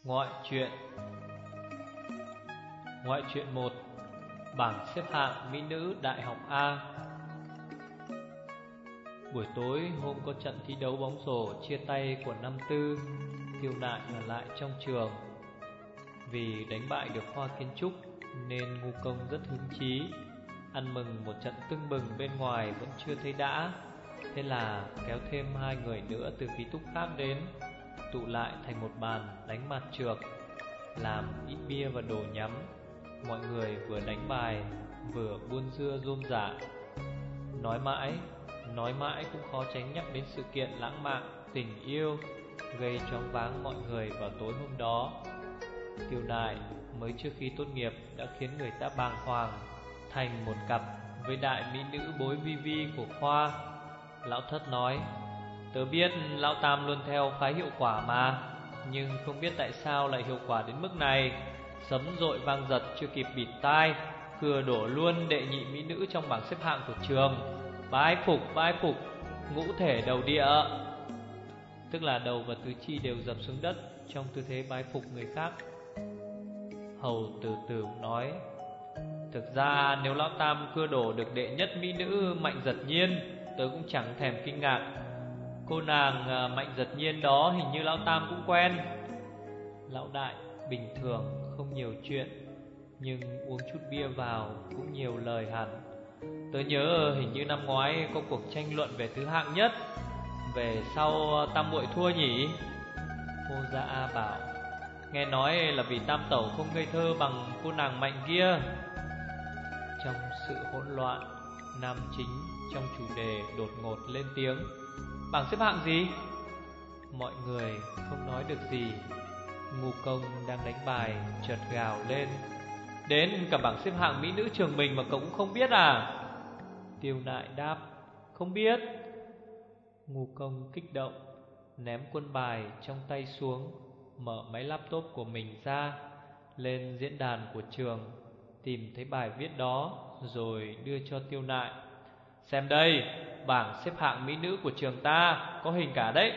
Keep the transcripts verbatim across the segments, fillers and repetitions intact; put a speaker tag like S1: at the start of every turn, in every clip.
S1: Ngoại truyện. Ngoại truyện một. Bảng xếp hạng mỹ nữ Đại học A. Buổi tối hôm có trận thi đấu bóng rổ chia tay của năm tư, Tiêu Nại ở lại trong trường. Vì đánh bại được khoa kiến trúc nên Ngu Công rất hứng chí. Ăn mừng một trận tưng bừng bên ngoài vẫn chưa thấy đã, thế là kéo thêm hai người nữa từ ký túc khác đến, tụ lại thành một bàn đánh mặt trược, làm ít bia và đồ nhắm. Mọi người vừa đánh bài vừa buôn dưa rôm rả. Nói mãi, nói mãi cũng khó tránh nhắc đến sự kiện lãng mạn tình yêu gây choáng váng mọi người vào tối hôm đó. Tiêu Nại mới trước khi tốt nghiệp đã khiến người ta bàng hoàng thành một cặp với đại mỹ nữ bối Vi Vi của khoa. Lão Thất nói: "Tớ biết Lão Tam luôn theo phái hiệu quả mà, nhưng không biết tại sao lại hiệu quả đến mức này. Sấm dội vang giật chưa kịp bịt tai, cửa đổ luôn đệ nhị mỹ nữ trong bảng xếp hạng của trường. Bái phục, bái phục, ngũ thể đầu địa." Tức là đầu và tứ chi đều dập xuống đất trong tư thế bái phục người khác. Hầu Từ Từ nói: "Thực ra nếu Lão Tam cưa đổ được đệ nhất mỹ nữ Mạnh Giật Nhiên, tớ cũng chẳng thèm kinh ngạc. Cô nàng Mạnh Giật Nhiên đó hình như Lão Tam cũng quen." Lão Đại bình thường không nhiều chuyện, nhưng uống chút bia vào cũng nhiều lời hẳn. "Tớ nhớ hình như năm ngoái có cuộc tranh luận về thứ hạng nhất, về sau Tam muội thua nhỉ?" Cô Gia A bảo: "Nghe nói là vì Tam tẩu không ngây thơ bằng cô nàng Mạnh kia." Trong sự hỗn loạn, nam chính trong chủ đề đột ngột lên tiếng: "Bảng xếp hạng gì?" Mọi người không nói được gì. Ngu Công đang đánh bài chợt gào lên: "Đến cả bảng xếp hạng mỹ nữ trường mình mà cậu cũng không biết à?" Tiêu Nại đáp: "Không biết." Ngu Công kích động ném quân bài trong tay xuống, mở máy laptop của mình ra, lên diễn đàn của trường, tìm thấy bài viết đó rồi đưa cho Tiêu Nại: "Xem đây, bảng xếp hạng mỹ nữ của trường ta có hình cả đấy."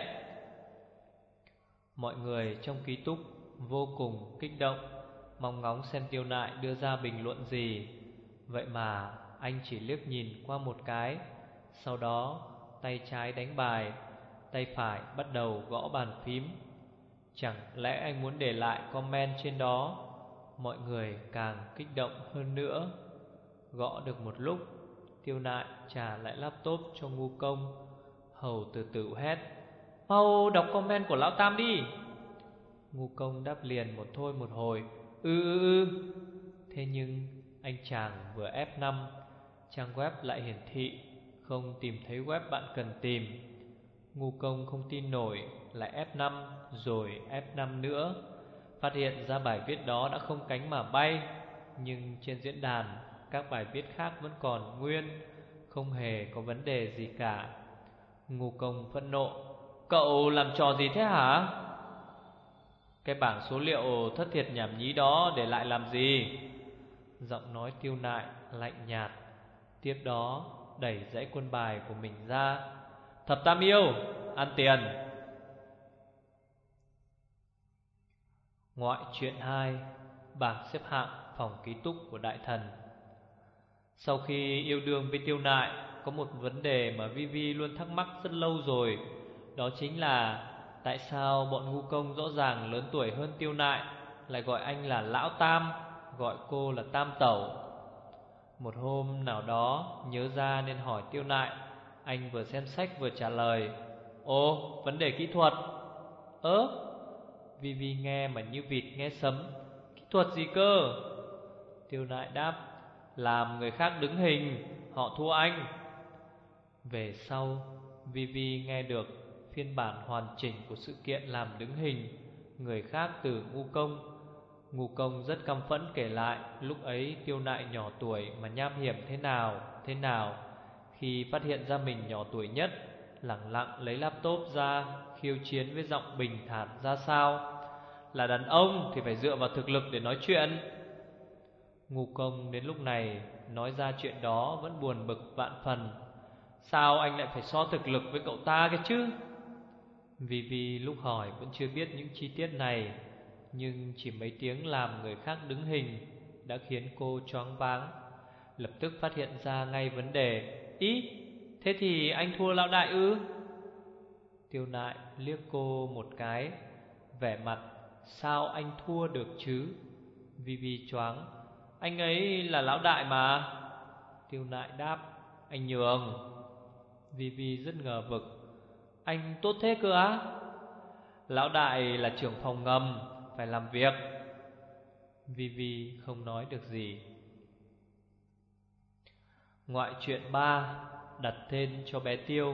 S1: Mọi người trong ký túc vô cùng kích động, mong ngóng xem Tiêu Nại đưa ra bình luận gì. Vậy mà anh chỉ liếc nhìn qua một cái, sau đó tay trái đánh bài, tay phải bắt đầu gõ bàn phím. Chẳng lẽ anh muốn để lại comment trên đó? Mọi người càng kích động hơn nữa. Gõ được một lúc, Tiêu Nại trả lại laptop cho Ngu Công. Hầu Từ Từ hét: "Mau đọc comment của Lão Tam đi." Ngu Công đáp liền một thôi một hồi: "Ừ ừ ừ." Thế nhưng anh chàng vừa ép năm, trang web lại hiển thị không tìm thấy web bạn cần tìm. Ngu Công không tin nổi, lại ép năm rồi ép năm nữa. Phát hiện ra bài viết đó đã không cánh mà bay, nhưng trên diễn đàn các bài viết khác vẫn còn nguyên, không hề có vấn đề gì cả. Ngu Công phẫn nộ: "Cậu làm trò gì thế hả? Cái bảng số liệu thất thiệt nhảm nhí đó để lại làm gì?" Giọng nói Tiêu Nại lạnh nhạt. Tiếp đó đẩy dãy quân bài của mình ra: "Thập Tam Yêu, ăn tiền." Ngoại truyện hai. Bảng xếp hạng phòng ký túc của Đại Thần. Sau khi yêu đương với Tiêu Nại, có một vấn đề mà Vi Vi luôn thắc mắc rất lâu rồi. Đó chính là tại sao bọn Ngu Công rõ ràng lớn tuổi hơn Tiêu Nại lại gọi anh là Lão Tam, gọi cô là Tam tẩu. Một hôm nào đó nhớ ra nên hỏi Tiêu Nại. Anh vừa xem sách vừa trả lời: "Ồ, vấn đề kỹ thuật." "Ớ?" Vi Vi nghe mà như vịt nghe sấm: "Kỹ thuật gì cơ?" Tiêu Nại đáp: "Làm người khác đứng hình, họ thua anh." Về sau Vi Vi nghe được phiên bản hoàn chỉnh của sự kiện làm đứng hình người khác từ Ngu Công. Ngu Công rất căm phẫn kể lại lúc ấy Tiêu Nại nhỏ tuổi mà nham hiểm thế nào thế nào. Khi phát hiện ra mình nhỏ tuổi nhất, lẳng lặng lấy laptop ra khiêu chiến với giọng bình thản ra sao: "Là đàn ông thì phải dựa vào thực lực để nói chuyện." Ngu Công đến lúc này nói ra chuyện đó vẫn buồn bực vạn phần: "Sao anh lại phải so thực lực với cậu ta cái chứ?" Vì vì lúc hỏi vẫn chưa biết những chi tiết này. nhưng chỉ mấy tiếng làm người khác đứng hình đã khiến cô choáng váng. Lập tức phát hiện ra ngay vấn đề. Ý, thế thì anh thua lão đại ư? Tiêu Nại liếc cô một cái, vẻ mặt sao anh thua được chứ? Vi Vi choáng. Anh ấy là lão đại mà. Tiêu Nại đáp. Anh nhường. Vi Vi rất ngờ vực. Anh tốt thế cơ á? Lão đại là trưởng phòng ngầm, phải làm việc. Vi Vi không nói được gì. Ngoại truyện ba. Đặt tên cho bé Tiêu.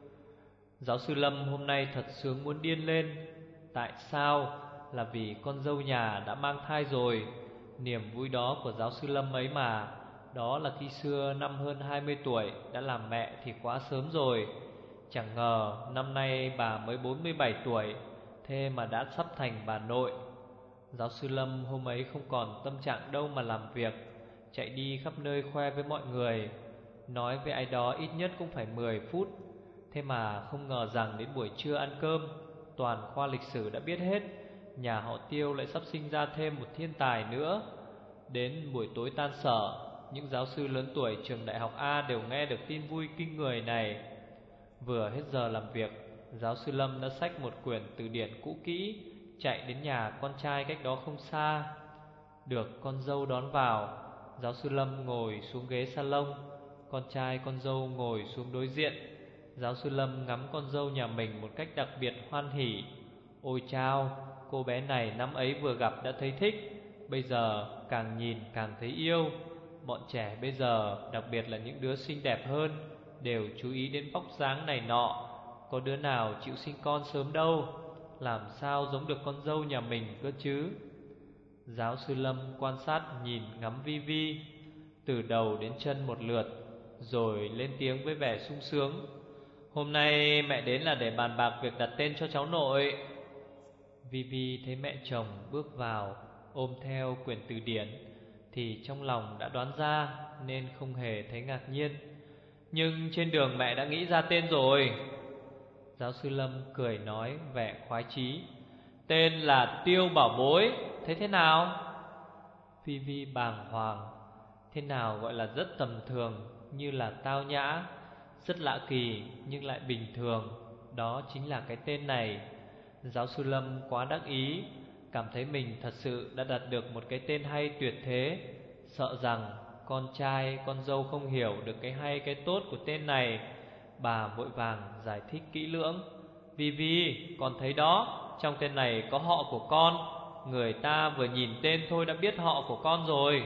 S1: Giáo sư Lâm hôm nay thật sướng muốn điên lên. Tại sao? Là vì con dâu nhà đã mang thai rồi. Niềm vui đó của giáo sư Lâm ấy mà. Đó là khi xưa năm hơn hai mươi tuổi đã làm mẹ thì quá sớm rồi. Chẳng ngờ năm nay bà mới bốn mươi bảy tuổi, thế mà đã sắp thành bà nội. Giáo sư Lâm hôm ấy không còn tâm trạng đâu mà làm việc, chạy đi khắp nơi khoe với mọi người, nói với ai đó ít nhất cũng phải mười phút. Thế mà không ngờ rằng đến buổi trưa ăn cơm, toàn khoa lịch sử đã biết hết nhà họ Tiêu lại sắp sinh ra thêm một thiên tài nữa. Đến buổi tối tan sở, những giáo sư lớn tuổi trường đại học A đều nghe được tin vui kinh người này. Vừa hết giờ làm việc, giáo sư Lâm đã xách một quyển từ điển cũ kỹ, chạy đến nhà con trai cách đó không xa. Được con dâu đón vào, giáo sư Lâm ngồi xuống ghế salon, con trai con dâu ngồi xuống đối diện. Giáo sư Lâm ngắm con dâu nhà mình một cách đặc biệt hoan hỉ. Ôi chao, cô bé này năm ấy vừa gặp đã thấy thích, bây giờ càng nhìn càng thấy yêu. Bọn trẻ bây giờ, đặc biệt là những đứa xinh đẹp hơn, đều chú ý đến vóc dáng này nọ. Có đứa nào chịu sinh con sớm đâu, làm sao giống được con dâu nhà mình cơ chứ. Giáo sư Lâm quan sát nhìn ngắm Vi Vi từ đầu đến chân một lượt, rồi lên tiếng với vẻ sung sướng. Hôm nay mẹ đến là để bàn bạc việc đặt tên cho cháu nội. Vi Vi thấy mẹ chồng bước vào, ôm theo quyển từ điển, thì trong lòng đã đoán ra nên không hề thấy ngạc nhiên. Nhưng trên đường mẹ đã nghĩ ra tên rồi. Giáo sư Lâm cười nói vẻ khoái chí. Tên là Tiêu Bảo Bối, thấy thế nào? Vi Vi bàng hoàng. Thế nào gọi là rất tầm thường, như là tao nhã, rất lạ kỳ nhưng lại bình thường, đó chính là cái tên này. Giáo sư Lâm quá đắc ý, cảm thấy mình thật sự đã đặt được một cái tên hay tuyệt thế. Sợ rằng con trai con dâu không hiểu được cái hay cái tốt của tên này, bà vội vàng giải thích kỹ lưỡng. Vi Vi, con thấy đó, trong tên này có họ của con, người ta vừa nhìn tên thôi đã biết họ của con rồi.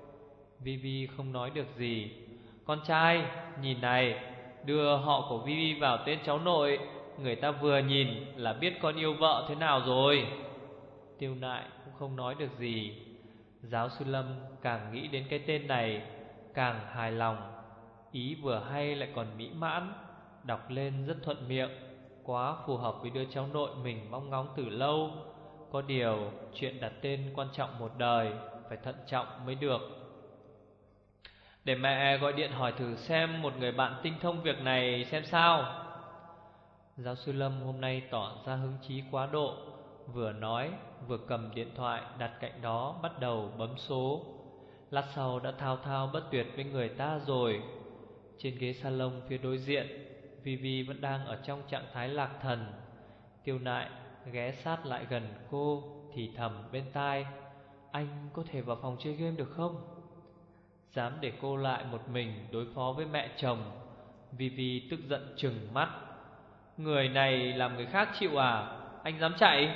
S1: Vi Vi không nói được gì. Con trai, nhìn này, đưa họ của Vi Vi vào tên cháu nội, người ta vừa nhìn là biết con yêu vợ thế nào rồi. Tiêu Nại cũng không nói được gì. Giáo sư Lâm càng nghĩ đến cái tên này càng hài lòng. Ý vừa hay lại còn mỹ mãn, đọc lên rất thuận miệng, quá phù hợp với đứa cháu nội mình mong ngóng từ lâu. Có điều chuyện đặt tên quan trọng một đời, phải thận trọng mới được. Để mẹ gọi điện hỏi thử xem một người bạn tinh thông việc này xem sao. Giáo sư Lâm hôm nay tỏ ra hứng chí quá độ, vừa nói vừa cầm điện thoại đặt cạnh đó bắt đầu bấm số. Lát sau đã thao thao bất tuyệt với người ta rồi. Trên ghế salon phía đối diện, Vi Vi vẫn đang ở trong trạng thái lạc thần. Tiêu Nại ghé sát lại gần cô, thì thầm bên tai. Anh có thể vào phòng chơi game được không? Dám để cô lại một mình đối phó với mẹ chồng. Vi Vi tức giận trừng mắt. Người này làm người khác chịu à? Anh dám chạy?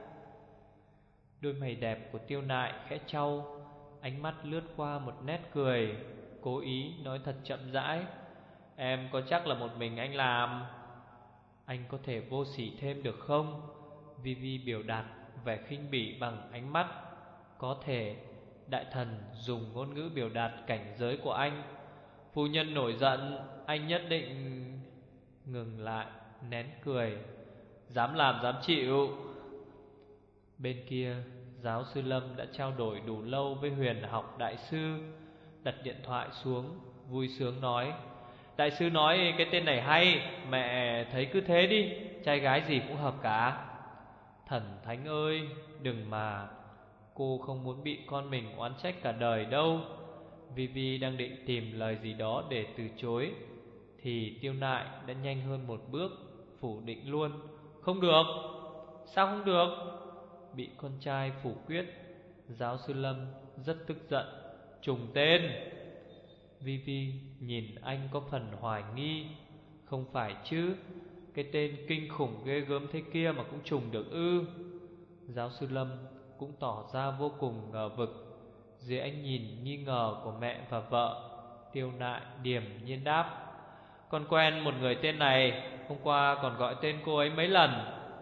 S1: Đôi mày đẹp của Tiêu Nại khẽ chau, ánh mắt lướt qua một nét cười, cố ý nói thật chậm rãi. Em có chắc là một mình anh làm? Anh có thể vô sỉ thêm được không? Vi Vi biểu đạt vẻ khinh bỉ bằng ánh mắt. Có thể. Đại thần dùng ngôn ngữ biểu đạt cảnh giới của anh. Phu nhân nổi giận, anh nhất định... Ngừng lại, nén cười. Dám làm dám chịu. Bên kia, giáo sư Lâm đã trao đổi đủ lâu với Huyền Học đại sư. Đặt điện thoại xuống, vui sướng nói. Đại sư nói cái tên này hay, mẹ thấy cứ thế đi, trai gái gì cũng hợp cả. Thần thánh ơi, đừng mà. Cô không muốn bị con mình oán trách cả đời đâu. Vivi đang định tìm lời gì đó để từ chối thì Tiêu Nại đã nhanh hơn một bước, phủ định luôn. Không được. Sao không được? Bị con trai phủ quyết, giáo sư Lâm rất tức giận. Trùng tên. Vivi nhìn anh có phần hoài nghi. Không phải chứ, cái tên kinh khủng ghê gớm thế kia mà cũng trùng được ư? Giáo sư Lâm cũng tỏ ra vô cùng ngờ vực. Dưới ánh nhìn nghi ngờ của mẹ và vợ, Tiêu Nại điềm nhiên đáp: Con quen một người tên này, hôm qua còn gọi tên cô ấy mấy lần.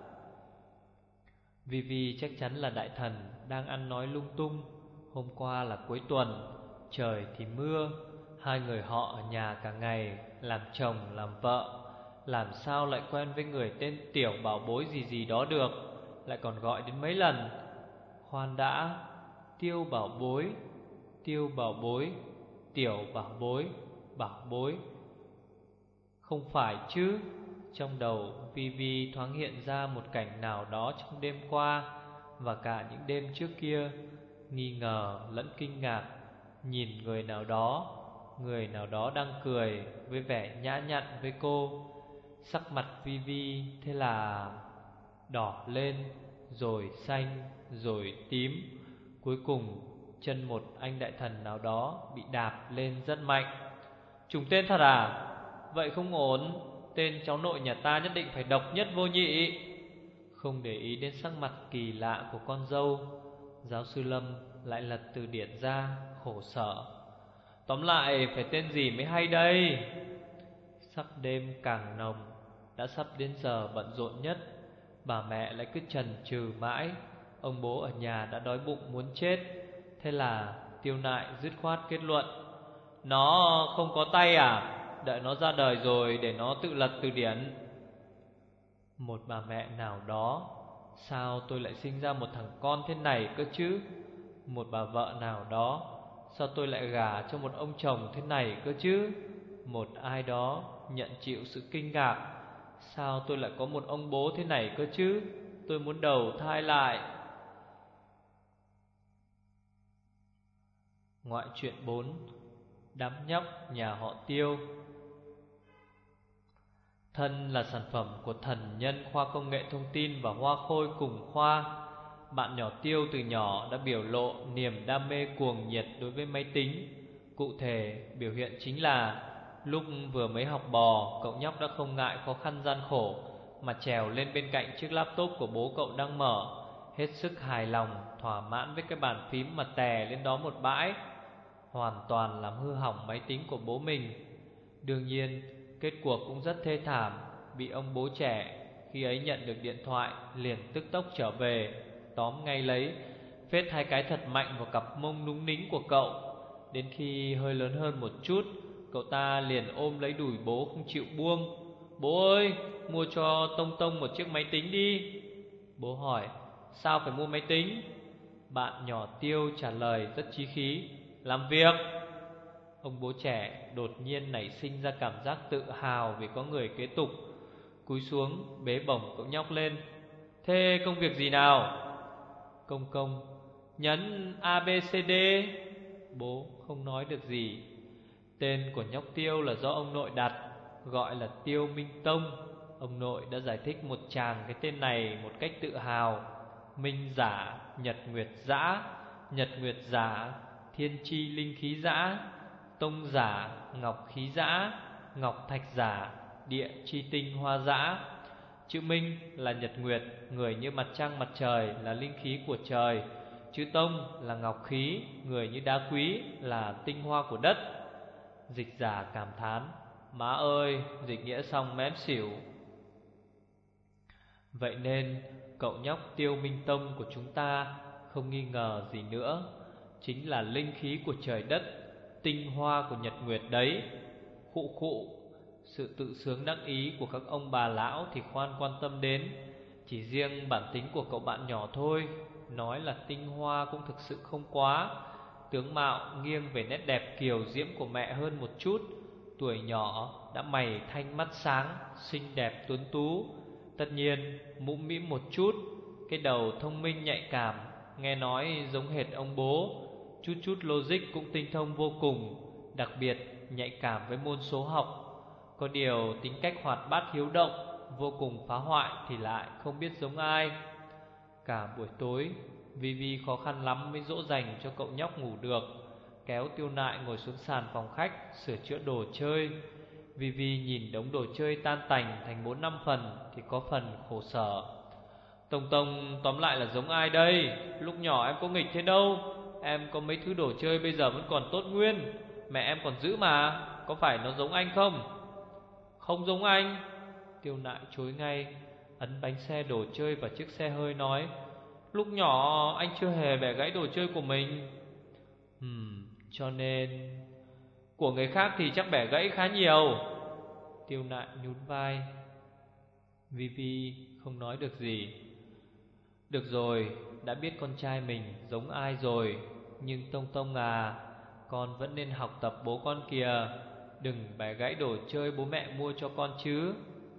S1: Vivi chắc chắn là đại thần đang ăn nói lung tung. Hôm qua là cuối tuần, trời thì mưa, hai người họ ở nhà cả ngày, làm chồng làm vợ, làm sao lại quen với người tên Tiểu Bảo Bối gì gì đó được, lại còn gọi đến mấy lần. Khoan đã, Tiêu Bảo Bối, Tiêu Bảo Bối, Tiểu Bảo Bối, Bảo Bối, không phải chứ? Trong đầu Vivi thoáng hiện ra một cảnh nào đó trong đêm qua và cả những đêm trước kia, nghi ngờ lẫn kinh ngạc. Nhìn người nào đó, người nào đó đang cười với vẻ nhã nhặn với cô. Sắc mặt Vivi thế là đỏ lên, rồi xanh, rồi tím. Cuối cùng chân một anh đại thần nào đó bị đạp lên rất mạnh. Trùng tên thật à? Vậy không ổn. Tên cháu nội nhà ta nhất định phải độc nhất vô nhị. Không để ý đến sắc mặt kỳ lạ của con dâu, giáo sư Lâm lại lật từ điển ra, khổ sở. Tóm lại phải tên gì mới hay đây? Sắc đêm càng nồng, đã sắp đến giờ bận rộn nhất. Bà mẹ lại cứ chần chừ mãi. Ông bố ở nhà đã đói bụng muốn chết. Thế là Tiêu Nại dứt khoát kết luận: Nó không có tay à? Đợi nó ra đời rồi để nó tự lật từ điển. Một bà mẹ nào đó, sao tôi lại sinh ra một thằng con thế này cơ chứ? Một bà vợ nào đó, sao tôi lại gả cho một ông chồng thế này cơ chứ? Một ai đó nhận chịu sự kinh ngạc, sao tôi lại có một ông bố thế này cơ chứ? Tôi muốn đầu thai lại. Ngoại truyện bốn: Đám nhóc nhà họ Tiêu. Thân là sản phẩm của thần nhân khoa công nghệ thông tin và Hoa Khôi cùng khoa. Bạn nhỏ Tiêu từ nhỏ đã biểu lộ niềm đam mê cuồng nhiệt đối với máy tính. Cụ thể, biểu hiện chính là lúc vừa mới học bò, cậu nhóc đã không ngại khó khăn gian khổ mà trèo lên bên cạnh chiếc laptop của bố cậu đang mở, hết sức hài lòng, thỏa mãn với cái bàn phím mà tè lên đó một bãi, hoàn toàn làm hư hỏng máy tính của bố mình. Đương nhiên, kết cuộc cũng rất thê thảm, bị ông bố trẻ khi ấy nhận được điện thoại liền tức tốc trở về, tóm ngay lấy, phết hai cái thật mạnh vào cặp mông núng nính của cậu. Đến khi hơi lớn hơn một chút, cậu ta liền ôm lấy đùi bố không chịu buông. Bố ơi, mua cho Tông Tông một chiếc máy tính đi. Bố hỏi, sao phải mua máy tính? Bạn nhỏ Tiêu trả lời rất chí khí, làm việc. Ông bố trẻ đột nhiên nảy sinh ra cảm giác tự hào vì có người kế tục, cúi xuống bế bổng cậu nhóc lên. Thế công việc gì nào? Công công, nhấn a bê xê đê. Bố không nói được gì. Tên của nhóc Tiêu là do ông nội đặt, gọi là Tiêu Minh Tông. Ông nội đã giải thích một tràng cái tên này một cách tự hào. Minh giả, nhật nguyệt dã, nhật nguyệt giả, thiên chi linh khí dã, tông giả, ngọc khí dã, ngọc thạch giả, địa chi tinh hoa dã. Chữ Minh là nhật nguyệt, người như mặt trăng mặt trời, là linh khí của trời. Chữ Tông là ngọc khí, người như đá quý, là tinh hoa của đất. Dịch giả cảm thán, má ơi, dịch nghĩa xong mém xỉu. Vậy nên cậu nhóc Tiêu Minh Tông của chúng ta không nghi ngờ gì nữa, chính là linh khí của trời đất, tinh hoa của nhật nguyệt đấy. Khụ khụ. Sự tự sướng đắc ý của các ông bà lão thì khoan quan tâm đến, chỉ riêng bản tính của cậu bạn nhỏ thôi. Nói là tinh hoa cũng thực sự không quá. Tướng mạo nghiêng về nét đẹp kiều diễm của mẹ hơn một chút. Tuổi nhỏ đã mày thanh mắt sáng, xinh đẹp tuấn tú. Tất nhiên mũm mĩm một chút, cái đầu thông minh nhạy cảm, nghe nói giống hệt ông bố, chút chút logic cũng tinh thông vô cùng, đặc biệt nhạy cảm với môn số học. Có điều tính cách hoạt bát hiếu động, vô cùng phá hoại thì lại không biết giống ai. Cả buổi tối Vivi khó khăn lắm mới dỗ dành cho cậu nhóc ngủ được, kéo Tiêu Nại ngồi xuống sàn phòng khách sửa chữa đồ chơi. Vivi nhìn đống đồ chơi tan tành thành bốn năm phần thì có phần khổ sở. Tông Tông tóm lại là giống ai đây? Lúc nhỏ em có nghịch thế đâu. Em có mấy thứ đồ chơi bây giờ vẫn còn tốt nguyên, mẹ em còn giữ mà. Có phải nó giống anh không? Không giống anh. Tiêu Nại chối ngay, ấn bánh xe đồ chơi vào chiếc xe hơi nói: Lúc nhỏ anh chưa hề bẻ gãy đồ chơi của mình. Hmm, cho nên của người khác thì chắc bẻ gãy khá nhiều. Tiêu Nại nhún vai. Vivi không nói được gì. Được rồi, đã biết con trai mình giống ai rồi. Nhưng Tông Tông à, con vẫn nên học tập bố con kìa. Đừng bẻ gãy đồ chơi bố mẹ mua cho con chứ.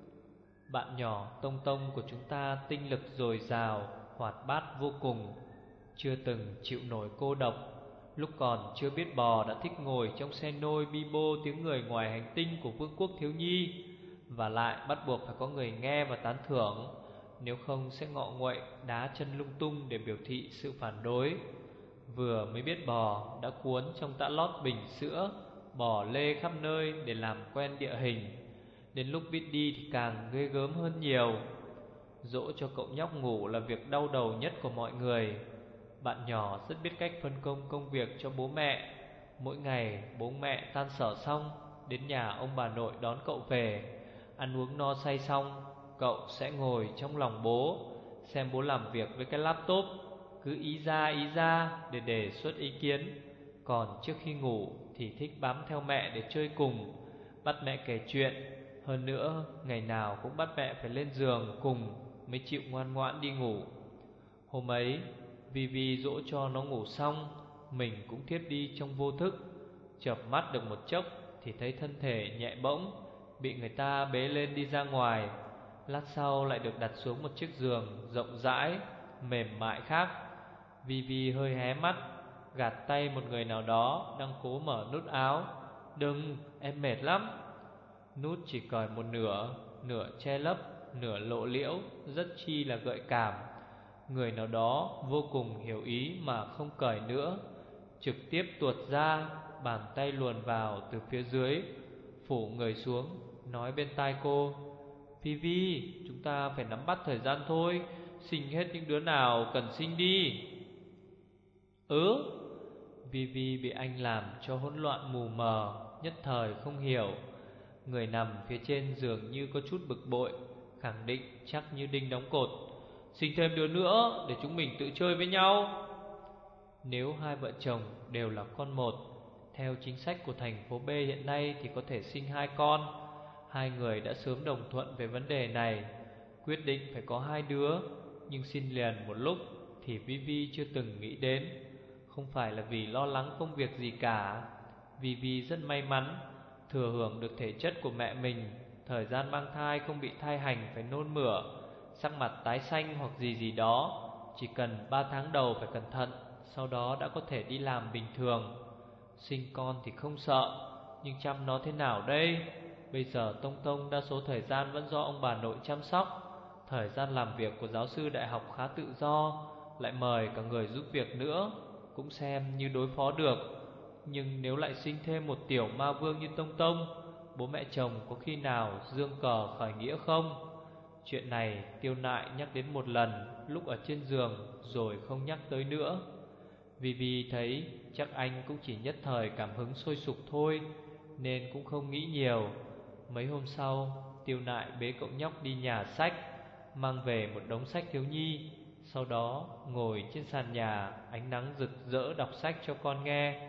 S1: Bạn nhỏ Tông Tông của chúng ta tinh lực dồi dào, hoạt bát vô cùng, chưa từng chịu nổi cô độc. Lúc còn chưa biết bò đã thích ngồi trong xe nôi bi bô tiếng người ngoài hành tinh của vương quốc thiếu nhi. Và lại bắt buộc phải có người nghe và tán thưởng, nếu không sẽ ngọ nguậy đá chân lung tung để biểu thị sự phản đối. Vừa mới biết bò đã cuốn trong tã lót bình sữa, bò lê khắp nơi để làm quen địa hình. Đến lúc biết đi thì càng ghê gớm hơn nhiều. Dỗ cho cậu nhóc ngủ là việc đau đầu nhất của mọi người. Bạn nhỏ rất biết cách phân công công việc cho bố mẹ. Mỗi ngày bố mẹ tan sở xong, đến nhà ông bà nội đón cậu về. Ăn uống no say xong, cậu sẽ ngồi trong lòng bố, xem bố làm việc với cái laptop, cứ ý ra ý ra để đề xuất ý kiến. Còn trước khi ngủ thì thích bám theo mẹ để chơi cùng, bắt mẹ kể chuyện. Hơn nữa, ngày nào cũng bắt mẹ phải lên giường cùng mới chịu ngoan ngoãn đi ngủ. Hôm ấy, Vivi dỗ cho nó ngủ xong, mình cũng thiếp đi trong vô thức. Chợp mắt được một chốc thì thấy thân thể nhẹ bỗng, bị người ta bế lên đi ra ngoài. Lát sau lại được đặt xuống một chiếc giường rộng rãi, mềm mại khác. Vivi hơi hé mắt, gạt tay một người nào đó đang cố mở nút áo. Đừng, em mệt lắm. Nút chỉ cởi một nửa, nửa che lấp, nửa lộ liễu, rất chi là gợi cảm. Người nào đó vô cùng hiểu ý mà không cởi nữa, trực tiếp tuột ra, bàn tay luồn vào từ phía dưới, phủ người xuống, nói bên tai cô: Vivi, chúng ta phải nắm bắt thời gian thôi, sinh hết những đứa nào cần sinh đi. Ừ. Vivi bị anh làm cho hỗn loạn mù mờ, nhất thời không hiểu. Người nằm phía trên giường như có chút bực bội, khẳng định chắc như đinh đóng cột: Sinh thêm đứa nữa để chúng mình tự chơi với nhau. Nếu hai vợ chồng đều là con một, theo chính sách của thành phố B hiện nay thì có thể sinh hai con. Hai người đã sớm đồng thuận về vấn đề này, quyết định phải có hai đứa. Nhưng xin liền một lúc thì Vivi chưa từng nghĩ đến. Không phải là vì lo lắng công việc gì cả. Vivi rất may mắn thừa hưởng được thể chất của mẹ mình. Thời gian mang thai không bị thai hành phải nôn mửa, sắc mặt tái xanh hoặc gì gì đó. Chỉ cần ba tháng đầu phải cẩn thận, sau đó đã có thể đi làm bình thường. Sinh con thì không sợ, nhưng chăm nó thế nào đây? Bây giờ Tông Tông đa số thời gian vẫn do ông bà nội chăm sóc. Thời gian làm việc của giáo sư đại học khá tự do, lại mời cả người giúp việc nữa, cũng xem như đối phó được. Nhưng nếu lại sinh thêm một tiểu ma vương như Tông Tông, bố mẹ chồng có khi nào dương cờ khởi nghĩa không? Chuyện này Tiêu Nại nhắc đến một lần lúc ở trên giường, rồi không nhắc tới nữa. Vivi thấy chắc anh cũng chỉ nhất thời cảm hứng sôi sục thôi, nên cũng không nghĩ nhiều. Mấy hôm sau, Tiêu Nại bế cậu nhóc đi nhà sách, mang về một đống sách thiếu nhi. Sau đó ngồi trên sàn nhà, ánh nắng rực rỡ đọc sách cho con nghe.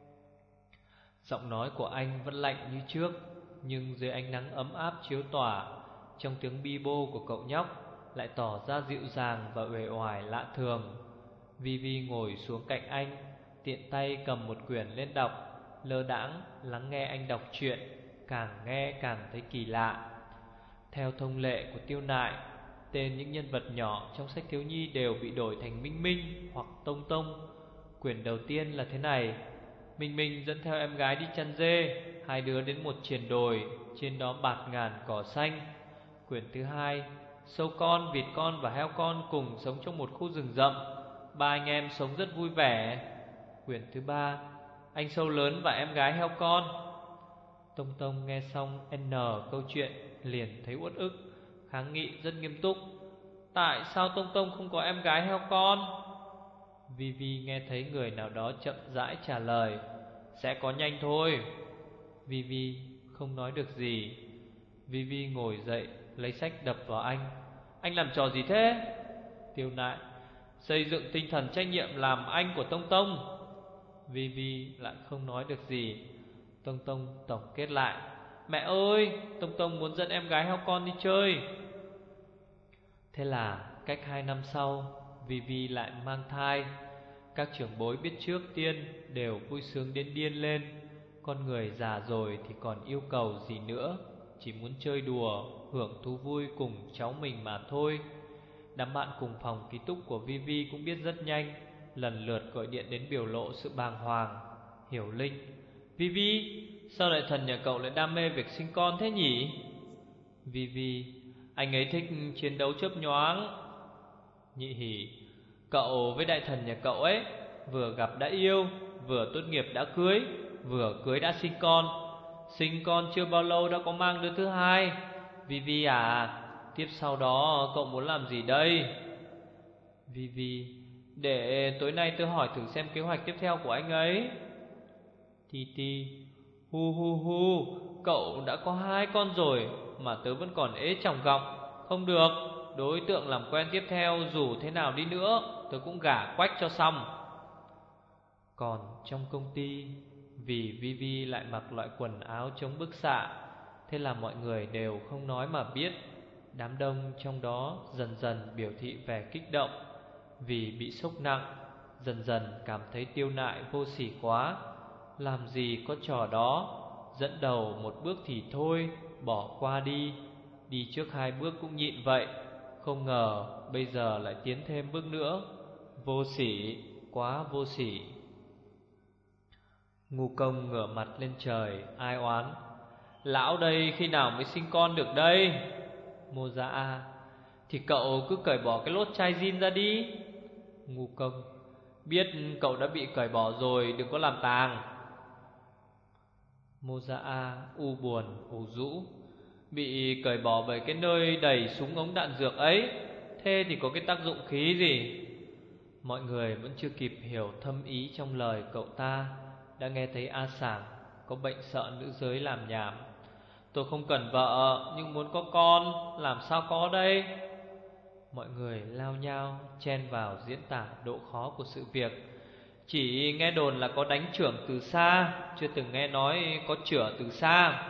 S1: Giọng nói của anh vẫn lạnh như trước, nhưng dưới ánh nắng ấm áp chiếu tỏa, trong tiếng bi bô của cậu nhóc lại tỏ ra dịu dàng và uể oải lạ thường. Vivi ngồi xuống cạnh anh, tiện tay cầm một quyển lên đọc, lơ đãng lắng nghe anh đọc truyện, càng nghe càng thấy kỳ lạ. Theo thông lệ của Tiêu Nại, Tên những nhân vật nhỏ trong sách thiếu nhi đều bị đổi thành Minh Minh hoặc Tông Tông. Quyển đầu tiên là thế này: Minh Minh dẫn theo em gái đi chăn dê. Hai đứa đến một triền đồi, trên đó bạt ngàn cỏ xanh. Quyển thứ hai: Sâu con, vịt con và heo con cùng sống trong một khu rừng rậm. Ba anh em sống rất vui vẻ. Quyển thứ ba: Anh sâu lớn và em gái heo con. Tông Tông nghe xong N câu chuyện liền thấy uất ức, kháng nghị rất nghiêm túc: Tại sao Tông Tông không có em gái heo con? Vi Vi nghe thấy người nào đó chậm rãi trả lời: Sẽ có nhanh thôi. Vi Vi không nói được gì. Vi Vi ngồi dậy lấy sách đập vào anh: Anh làm trò gì thế? Tiêu Nại: Xây dựng tinh thần trách nhiệm làm anh của Tông Tông. Vi Vi lại không nói được gì. Tông Tông tổng kết lại: Mẹ ơi, Tông Tông muốn dẫn em gái heo con đi chơi. Thế là cách hai năm sau, Vi Vi lại mang thai. Các trưởng bối biết trước tiên đều vui sướng đến điên lên. Con người già rồi thì còn yêu cầu gì nữa, chỉ muốn chơi đùa, hưởng thú vui cùng cháu mình mà thôi. Đám bạn cùng phòng ký túc của Vi Vi cũng biết rất nhanh, lần lượt gọi điện đến biểu lộ sự bàng hoàng. Hiểu Linh: Vi Vi, sao đại thần nhà cậu lại đam mê việc sinh con thế nhỉ? Vi Vi: Anh ấy thích chiến đấu chớp nhoáng. Nhị Hỷ: Cậu với đại thần nhà cậu ấy vừa gặp đã yêu, vừa tốt nghiệp đã cưới, vừa cưới đã sinh con. Sinh con chưa bao lâu đã có mang đứa thứ hai. Vi Vi à, tiếp sau đó cậu muốn làm gì đây? Vi Vi: Để tối nay tôi hỏi thử xem kế hoạch tiếp theo của anh ấy. Ti Ti: Hu hu hu, cậu đã có hai con rồi mà tớ vẫn còn ế chòng gọng. Không được, đối tượng làm quen tiếp theo dù thế nào đi nữa tớ cũng gả quách cho xong. Còn trong công ty, vì Vi Vi lại mặc loại quần áo chống bức xạ, thế là mọi người đều không nói mà biết. Đám đông trong đó dần dần biểu thị vẻ kích động vì bị sốc nặng, dần dần cảm thấy Tiêu Nại vô sỉ quá. Làm gì có trò đó, dẫn đầu một bước thì thôi, bỏ qua đi. Đi trước hai bước cũng nhịn vậy, không ngờ bây giờ lại tiến thêm bước nữa. Vô sỉ, quá vô sỉ. Ngu Công ngửa mặt lên trời ai oán: Lão đây khi nào mới sinh con được đây? Mô Gia A: Thì cậu cứ cởi bỏ cái lốt chai zin ra đi. Ngu Công: Biết cậu đã bị cởi bỏ rồi, đừng có làm tàng. Mô Gia A u buồn ủ rũ: Bị cởi bỏ bởi cái nơi đầy súng ống đạn dược ấy, thế thì có cái tác dụng khí gì? Mọi người vẫn chưa kịp hiểu thâm ý trong lời cậu ta, đã nghe thấy A Sảng có bệnh sợ nữ giới làm nhảm: Tôi không cần vợ nhưng muốn có con, làm sao có đây? Mọi người lao nhao chen vào diễn tả độ khó của sự việc. Chỉ nghe đồn là có đánh chưởng từ xa, chưa từng nghe nói có chữa từ xa.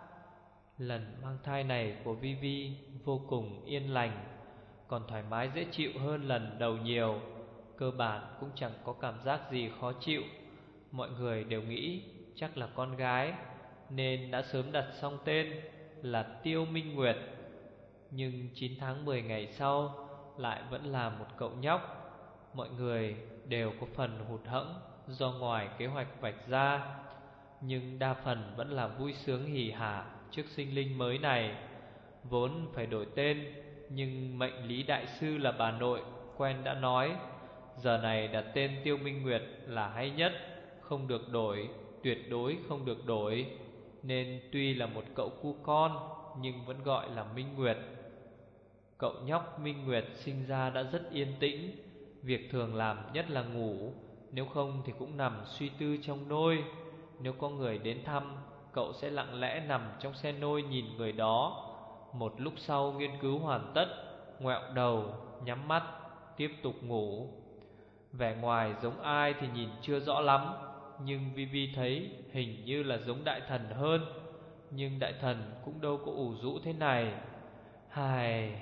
S1: Lần mang thai này của Vi Vi vô cùng yên lành, còn thoải mái dễ chịu hơn lần đầu nhiều. Cơ bản cũng chẳng có cảm giác gì khó chịu. Mọi người đều nghĩ chắc là con gái, nên đã sớm đặt xong tên là Tiêu Minh Nguyệt. Nhưng chín tháng mười ngày sau lại vẫn là một cậu nhóc. Mọi người đều có phần hụt hẫng do ngoài kế hoạch vạch ra, nhưng đa phần vẫn là vui sướng hỉ hả trước sinh linh mới này. Vốn phải đổi tên, nhưng mệnh lý đại sư là bà nội quen đã nói giờ này đặt tên Tiêu Minh Nguyệt là hay nhất, không được đổi, tuyệt đối không được đổi. Nên tuy là một cậu cu con nhưng vẫn gọi là Minh Nguyệt. Cậu nhóc Minh Nguyệt sinh ra đã rất yên tĩnh, việc thường làm nhất là ngủ, nếu không thì cũng nằm suy tư trong nôi. Nếu có người đến thăm, cậu sẽ lặng lẽ nằm trong xe nôi nhìn người đó. Một lúc sau nghiên cứu hoàn tất, ngoẹo đầu, nhắm mắt, tiếp tục ngủ. Vẻ ngoài giống ai thì nhìn chưa rõ lắm, nhưng Vi Vi thấy hình như là giống đại thần hơn. Nhưng đại thần cũng đâu có ủ rũ thế này. Hài...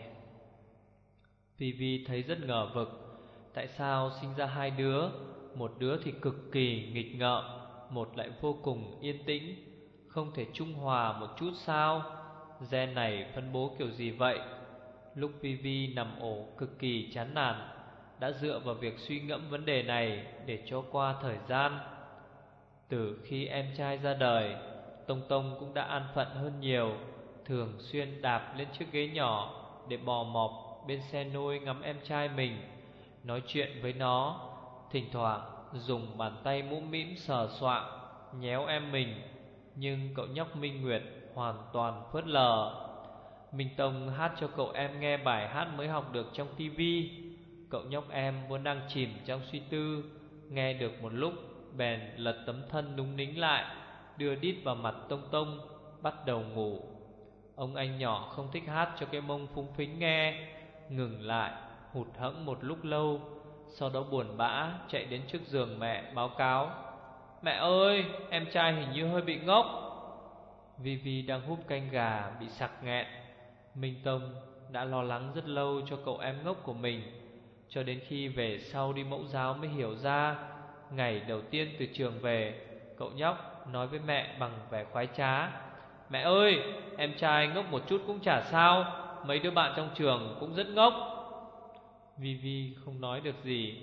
S1: Vi Vi thấy rất ngờ vực. Tại sao sinh ra hai đứa, một đứa thì cực kỳ nghịch ngợm, một lại vô cùng yên tĩnh, không thể trung hòa một chút sao? Gen này phân bố kiểu gì vậy? Lúc Vivi nằm ổ cực kỳ chán nản, đã dựa vào việc suy ngẫm vấn đề này để cho qua thời gian. Từ khi em trai ra đời, Tông Tông cũng đã an phận hơn nhiều, thường xuyên đạp lên chiếc ghế nhỏ để bò mọp bên xe nôi ngắm em trai mình, nói chuyện với nó, thỉnh thoảng dùng bàn tay mũm mĩm sờ soạng nhéo em mình. Nhưng cậu nhóc Minh Nguyệt hoàn toàn phớt lờ. Minh Tông hát cho cậu em nghe bài hát mới học được trong tivi. Cậu nhóc em vốn đang chìm trong suy tư, nghe được một lúc bèn lật tấm thân núng nính lại, đưa đít vào mặt Tông Tông, bắt đầu ngủ. Ông anh nhỏ không thích hát cho cái mông phúng phính nghe, ngừng lại hụt hẫng một lúc lâu, sau đó buồn bã chạy đến trước giường mẹ báo cáo: "Mẹ ơi, em trai hình như hơi bị ngốc." Vivi đang húp canh gà bị sặc nghẹn. Minh Tông đã lo lắng rất lâu cho cậu em ngốc của mình, cho đến khi về sau đi mẫu giáo mới hiểu ra. Ngày đầu tiên từ trường về, cậu nhóc nói với mẹ bằng vẻ khoái trá: "Mẹ ơi, em trai ngốc một chút cũng chả sao, mấy đứa bạn trong trường cũng rất ngốc." Vivi không nói được gì.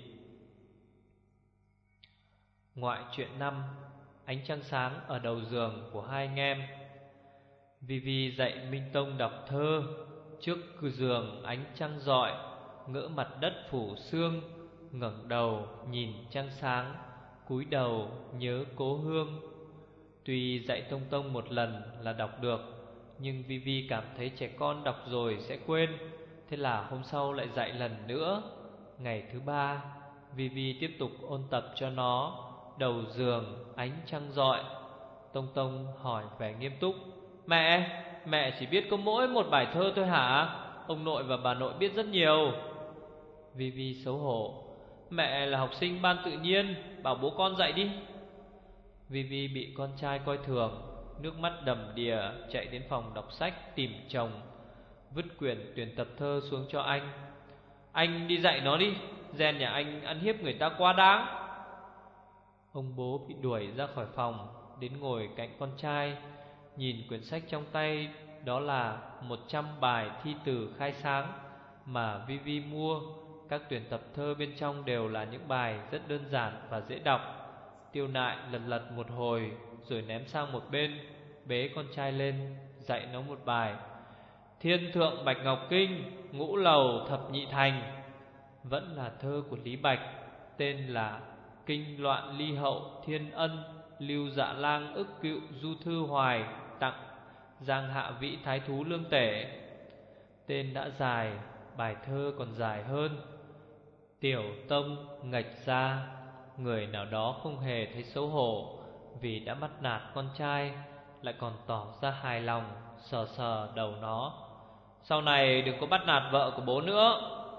S1: Ngoại truyện năm: Ánh trăng sáng ở đầu giường của hai anh em. Vivi dạy Minh Tông đọc thơ. Trước cửa giường ánh trăng rọi, ngỡ mặt đất phủ sương, ngẩng đầu nhìn trăng sáng, cúi đầu nhớ cố hương. Tuy dạy Tông Tông một lần là đọc được, nhưng Vivi cảm thấy trẻ con đọc rồi sẽ quên, thế là hôm sau lại dạy lần nữa. Ngày thứ ba, Vivi tiếp tục ôn tập cho nó Đầu giường ánh trăng rọi. Tông Tông hỏi vẻ nghiêm túc: Mẹ, mẹ chỉ biết có mỗi một bài thơ thôi hả? Ông nội và bà nội biết rất nhiều. Vivi xấu hổ: Mẹ là học sinh ban tự nhiên, bảo bố con dạy đi. Vivi bị con trai coi thường, nước mắt đầm đìa chạy đến phòng đọc sách tìm chồng, vứt quyển tuyển tập thơ xuống cho anh. Anh đi dạy nó đi, gen nhà anh ăn hiếp người ta quá đáng. Ông bố bị đuổi ra khỏi phòng, đến ngồi cạnh con trai, nhìn quyển sách trong tay. Đó là một trăm bài thi từ khai sáng mà Vivi mua. Các tuyển tập thơ bên trong đều là những bài rất đơn giản và dễ đọc. Tiêu Nại lật lật một hồi rồi ném sang một bên, bế con trai lên dạy nó một bài: Thiên thượng Bạch Ngọc Kinh, ngũ lầu thập nhị thành. Vẫn là thơ của Lý Bạch, tên là Kinh loạn ly hậu thiên ân, lưu dạ lang ức cựu du thư hoài, tặng giang hạ vĩ thái thú lương tể. Tên đã dài, bài thơ còn dài hơn. Tiểu tông ngạch ra, người nào đó không hề thấy xấu hổ vì đã bắt nạt con trai, lại còn tỏ ra hài lòng, sờ sờ đầu nó: Sau này đừng có bắt nạt vợ của bố nữa.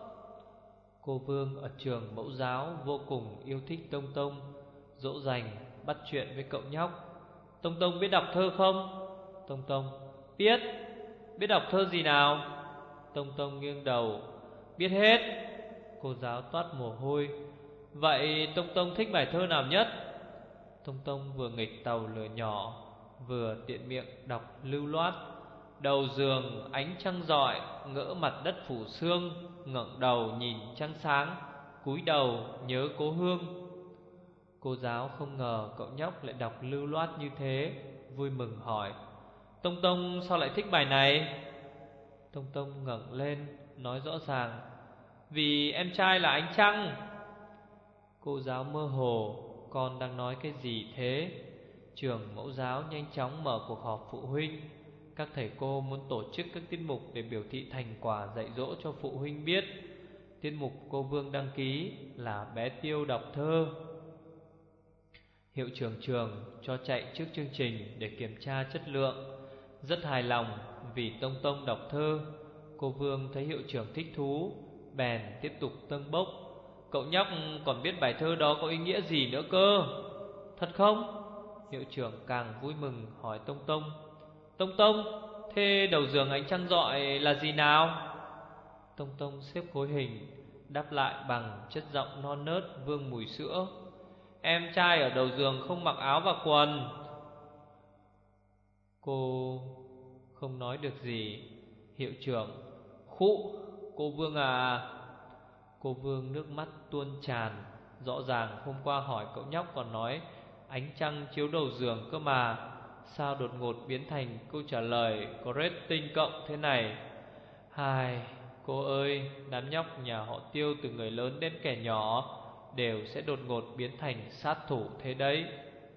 S1: Cô Vương ở trường mẫu giáo vô cùng yêu thích Tông Tông, dỗ dành bắt chuyện với cậu nhóc: Tông Tông biết đọc thơ không? Tông Tông: Biết. Biết đọc thơ gì nào? Tông Tông nghiêng đầu: Biết hết. Cô giáo toát mồ hôi: Vậy Tông Tông thích bài thơ nào nhất? Tông Tông vừa nghịch tàu lửa nhỏ, vừa tiện miệng đọc lưu loát: Đầu giường ánh trăng rọi, ngỡ mặt đất phủ sương, ngẩng đầu nhìn trăng sáng, cúi đầu nhớ cố hương. Cô giáo không ngờ cậu nhóc lại đọc lưu loát như thế, vui mừng hỏi: Tông Tông sao lại thích bài này? Tông Tông ngẩng lên nói rõ ràng: Vì em trai là ánh trăng. Cô giáo mơ hồ: Con đang nói cái gì thế? Trường mẫu giáo nhanh chóng mở cuộc họp phụ huynh. Các thầy cô muốn tổ chức các tiết mục để biểu thị thành quả dạy dỗ cho phụ huynh biết. Tiết mục cô Vương đăng ký là bé Tiêu đọc thơ. Hiệu trưởng trường cho chạy trước chương trình để kiểm tra chất lượng. Rất hài lòng vì Tông Tông đọc thơ. Cô Vương thấy hiệu trưởng thích thú, bèn tiếp tục tâng bốc: Cậu nhóc còn biết bài thơ đó có ý nghĩa gì nữa cơ? Thật không? Hiệu trưởng càng vui mừng hỏi Tông Tông: Tông Tông, thế đầu giường ánh trăng rọi là gì nào? Tông Tông xếp khối hình, đáp lại bằng chất giọng non nớt vương mùi sữa: Em trai ở đầu giường không mặc áo và quần. Cô không nói được gì. Hiệu trưởng Khụ, cô Vương à. Cô Vương nước mắt tuôn tràn. Rõ ràng hôm qua hỏi cậu nhóc còn nói ánh trăng chiếu đầu giường cơ mà, sao đột ngột biến thành câu trả lời có rating cộng thế này. Hai, cô ơi, đám nhóc nhà họ Tiêu từ người lớn đến kẻ nhỏ đều sẽ đột ngột biến thành sát thủ thế đấy.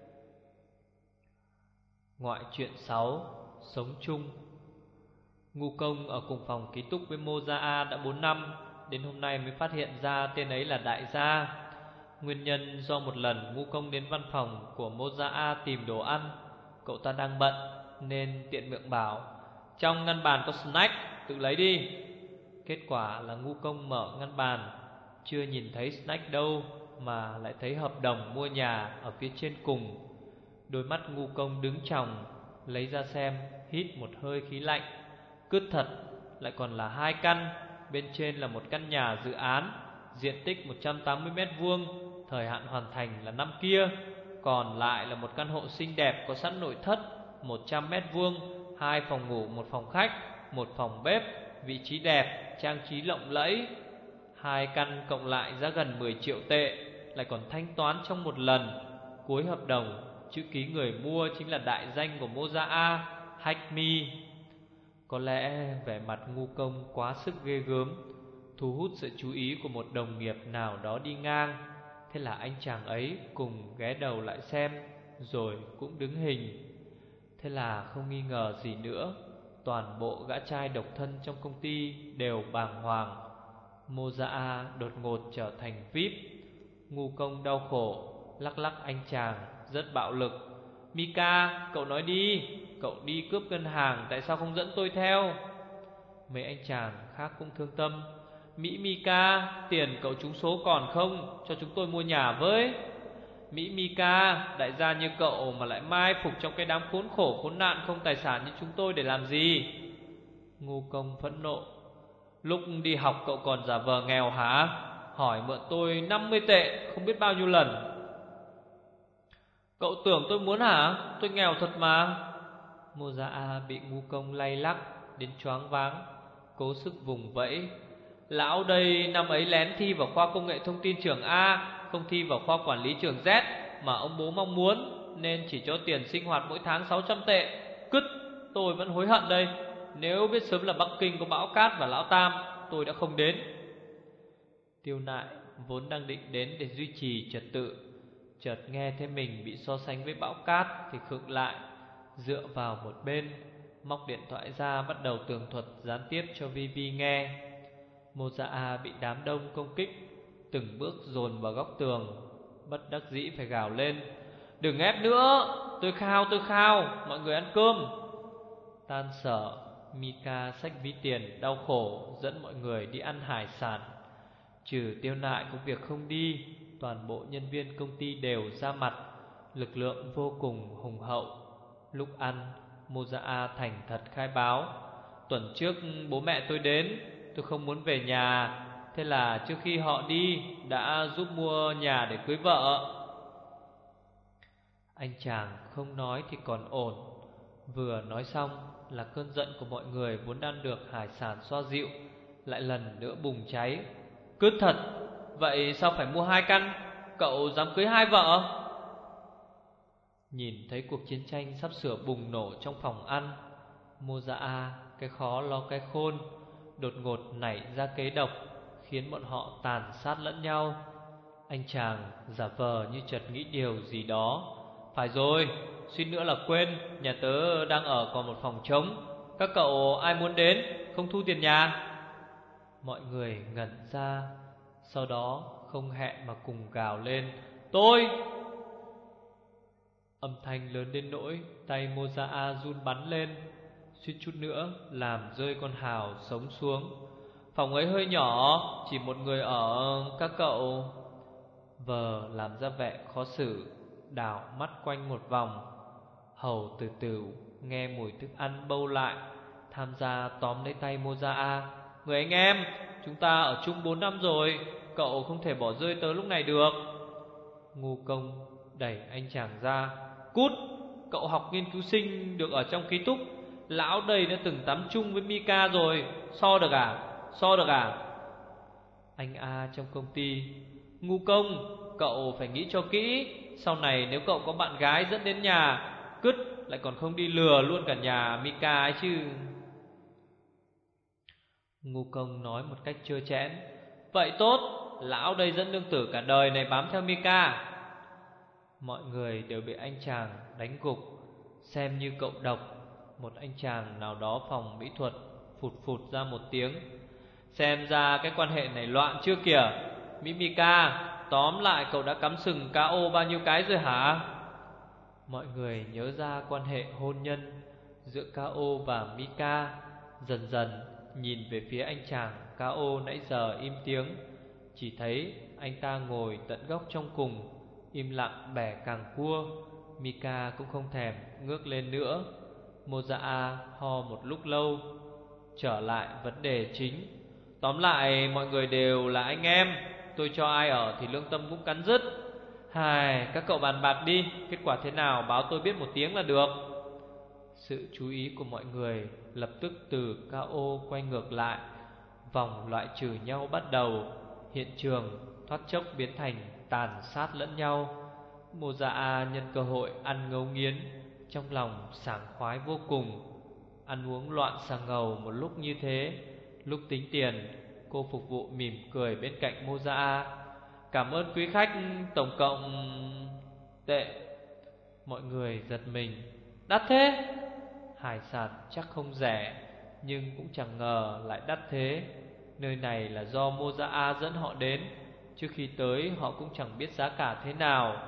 S1: Ngoại truyện sáu, sống chung. Ngu Công ở cùng phòng ký túc với Mô Gia A đã bốn năm, đến hôm nay mới phát hiện ra tên ấy là Đại Gia. Nguyên nhân do một lần Ngu Công đến văn phòng của Mô Gia A tìm đồ ăn, cậu ta đang bận nên tiện miệng bảo trong ngăn bàn có snack, tự lấy đi. Kết quả là Ngu Công mở ngăn bàn, chưa nhìn thấy snack đâu mà lại thấy hợp đồng mua nhà ở phía trên cùng. Đôi mắt Ngu Công đứng tròng, lấy ra xem, hít một hơi khí lạnh. Cứ thật, lại còn là hai căn. Bên trên là một căn nhà dự án, diện tích một trăm tám mươi mét vuông, thời hạn hoàn thành là năm kia. Còn lại là một căn hộ xinh đẹp có sẵn nội thất, một trăm mét vuông, hai phòng ngủ, một phòng khách, một phòng bếp, vị trí đẹp, trang trí lộng lẫy. Hai căn cộng lại giá gần mười triệu tệ, lại còn thanh toán trong một lần. Cuối hợp đồng, chữ ký người mua chính là đại danh của Mô Gia A, Hách Mi. Có lẽ vẻ mặt Ngu Công quá sức ghê gớm, thu hút sự chú ý của một đồng nghiệp nào đó đi ngang. Thế là anh chàng ấy cùng ghé đầu lại xem, rồi cũng đứng hình. Thế là không nghi ngờ gì nữa, toàn bộ gã trai độc thân trong công ty đều bàng hoàng. Mô Gia A đột ngột trở thành vi ai pi. Ngu Công đau khổ, lắc lắc anh chàng rất bạo lực. Mika, cậu nói đi, cậu đi cướp ngân hàng, tại sao không dẫn tôi theo? Mấy anh chàng khác cũng thương tâm. Mỹ Mika, tiền cậu trúng số còn không? Cho chúng tôi mua nhà với. Mỹ Mika, đại gia như cậu mà lại mai phục trong cái đám khốn khổ khốn nạn không tài sản như chúng tôi để làm gì? Ngu Công phẫn nộ. Lúc đi học cậu còn giả vờ nghèo hả? Hỏi mượn tôi năm mươi tệ không biết bao nhiêu lần. Cậu tưởng tôi muốn hả? Tôi nghèo thật mà. Mô Gia A bị Ngu Công lay lắc đến choáng váng, cố sức vùng vẫy. Lão đây năm ấy lén thi vào khoa công nghệ thông tin trường A, không thi vào khoa quản lý trường Z mà ông bố mong muốn, nên chỉ cho tiền sinh hoạt mỗi tháng sáu trăm tệ. Cứt, tôi vẫn hối hận đây. Nếu biết sớm là Bắc Kinh có Bão Cát và Lão Tam, tôi đã không đến. Tiêu Nại vốn đang định đến để duy trì trật tự, chợt nghe thấy mình bị so sánh với Bão Cát thì khựng lại, dựa vào một bên, móc điện thoại ra bắt đầu tường thuật gián tiếp cho Vi Vi nghe. Mô Gia A bị đám đông công kích, từng bước dồn vào góc tường, bất đắc dĩ phải gào lên. Đừng ép nữa, tôi khao tôi khao, mọi người ăn cơm. Tan sở, Mika xách ví tiền đau khổ dẫn mọi người đi ăn hải sản. Trừ Tiêu Nại có việc không đi, toàn bộ nhân viên công ty đều ra mặt, lực lượng vô cùng hùng hậu. Lúc ăn, Mô Gia A thành thật khai báo. Tuần trước bố mẹ tôi đến, tôi không muốn về nhà, thế là trước khi họ đi đã giúp mua nhà để cưới vợ. Anh chàng không nói thì còn ổn, vừa nói xong là cơn giận của mọi người vốn đang được hải sản xoa dịu lại lần nữa bùng cháy. Cứ thật, vậy sao phải mua hai căn? Cậu dám cưới hai vợ? Nhìn thấy cuộc chiến tranh sắp sửa bùng nổ trong phòng ăn, Mô Gia A cái khó lo cái khôn, đột ngột nảy ra kế độc, khiến bọn họ tàn sát lẫn nhau. Anh chàng giả vờ như chợt nghĩ điều gì đó. Phải rồi, suýt nữa là quên, nhà tớ đang ở còn một phòng trống. Các cậu ai muốn đến, không thu tiền nhà? Mọi người ngẩn ra, sau đó không hẹn mà cùng gào lên. Tôi! Âm thanh lớn đến nỗi tay Mô Gia A run bắn lên, suýt chút nữa làm rơi con hào sống xuống. Phòng ấy hơi nhỏ, chỉ một người ở, các cậu. Vờ làm ra vẻ khó xử, đảo mắt quanh một vòng. Hầu từ từ nghe mùi thức ăn bâu lại, tham gia tóm lấy tay Mô Gia A. Người anh em, chúng ta ở chung bốn năm rồi, cậu không thể bỏ rơi tớ lúc này được. Ngu Công đẩy anh chàng ra. Cút, cậu học nghiên cứu sinh được ở trong ký túc, lão đây đã từng tắm chung với Mika rồi, so được à?
S2: So được à?
S1: Anh A trong công ty: Ngu công, cậu phải nghĩ cho kỹ. Sau này nếu cậu có bạn gái dẫn đến nhà, cứt lại còn không đi lừa luôn cả nhà Mika ấy chứ. Ngu công nói một cách trơ trẽn: Vậy tốt, lão đây dẫn nương tử cả đời này bám theo Mika. Mọi người đều bị anh chàng đánh gục. Xem như cậu độc. Một anh chàng nào đó phòng mỹ thuật phụt phụt ra một tiếng: Xem ra cái quan hệ này loạn chưa kìa. Mỹ Mika, tóm lại cậu đã cắm sừng ca ô bao nhiêu cái rồi hả? Mọi người nhớ ra quan hệ hôn nhân giữa ca ô và Mika. Dần dần nhìn về phía anh chàng ca ô nãy giờ im tiếng. Chỉ thấy anh ta ngồi tận góc trong cùng, im lặng bẻ càng cua. Mika cũng không thèm ngước lên nữa. Moza ho một lúc lâu. Trở lại vấn đề chính: Tóm lại mọi người đều là anh em. Tôi cho ai ở thì lương tâm cũng cắn rứt. Hài, các cậu bàn bạc đi. Kết quả thế nào báo tôi biết một tiếng là được. Sự chú ý của mọi người lập tức từ ca ô quay ngược lại. Vòng loại trừ nhau bắt đầu. Hiện trường thoát chốc biến thành tàn sát lẫn nhau. Moza nhân cơ hội ăn ngấu nghiến, trong lòng sảng khoái vô cùng. Ăn uống loạn xà ngầu một lúc như thế. Lúc tính tiền, cô phục vụ mỉm cười bên cạnh Moza: Cảm ơn quý khách, tổng cộng tệ. Mọi người giật mình: Đắt thế? Hải sản chắc không rẻ, nhưng cũng chẳng ngờ lại đắt thế. Nơi này là do Moza dẫn họ đến. Trước khi tới họ cũng chẳng biết giá cả thế nào.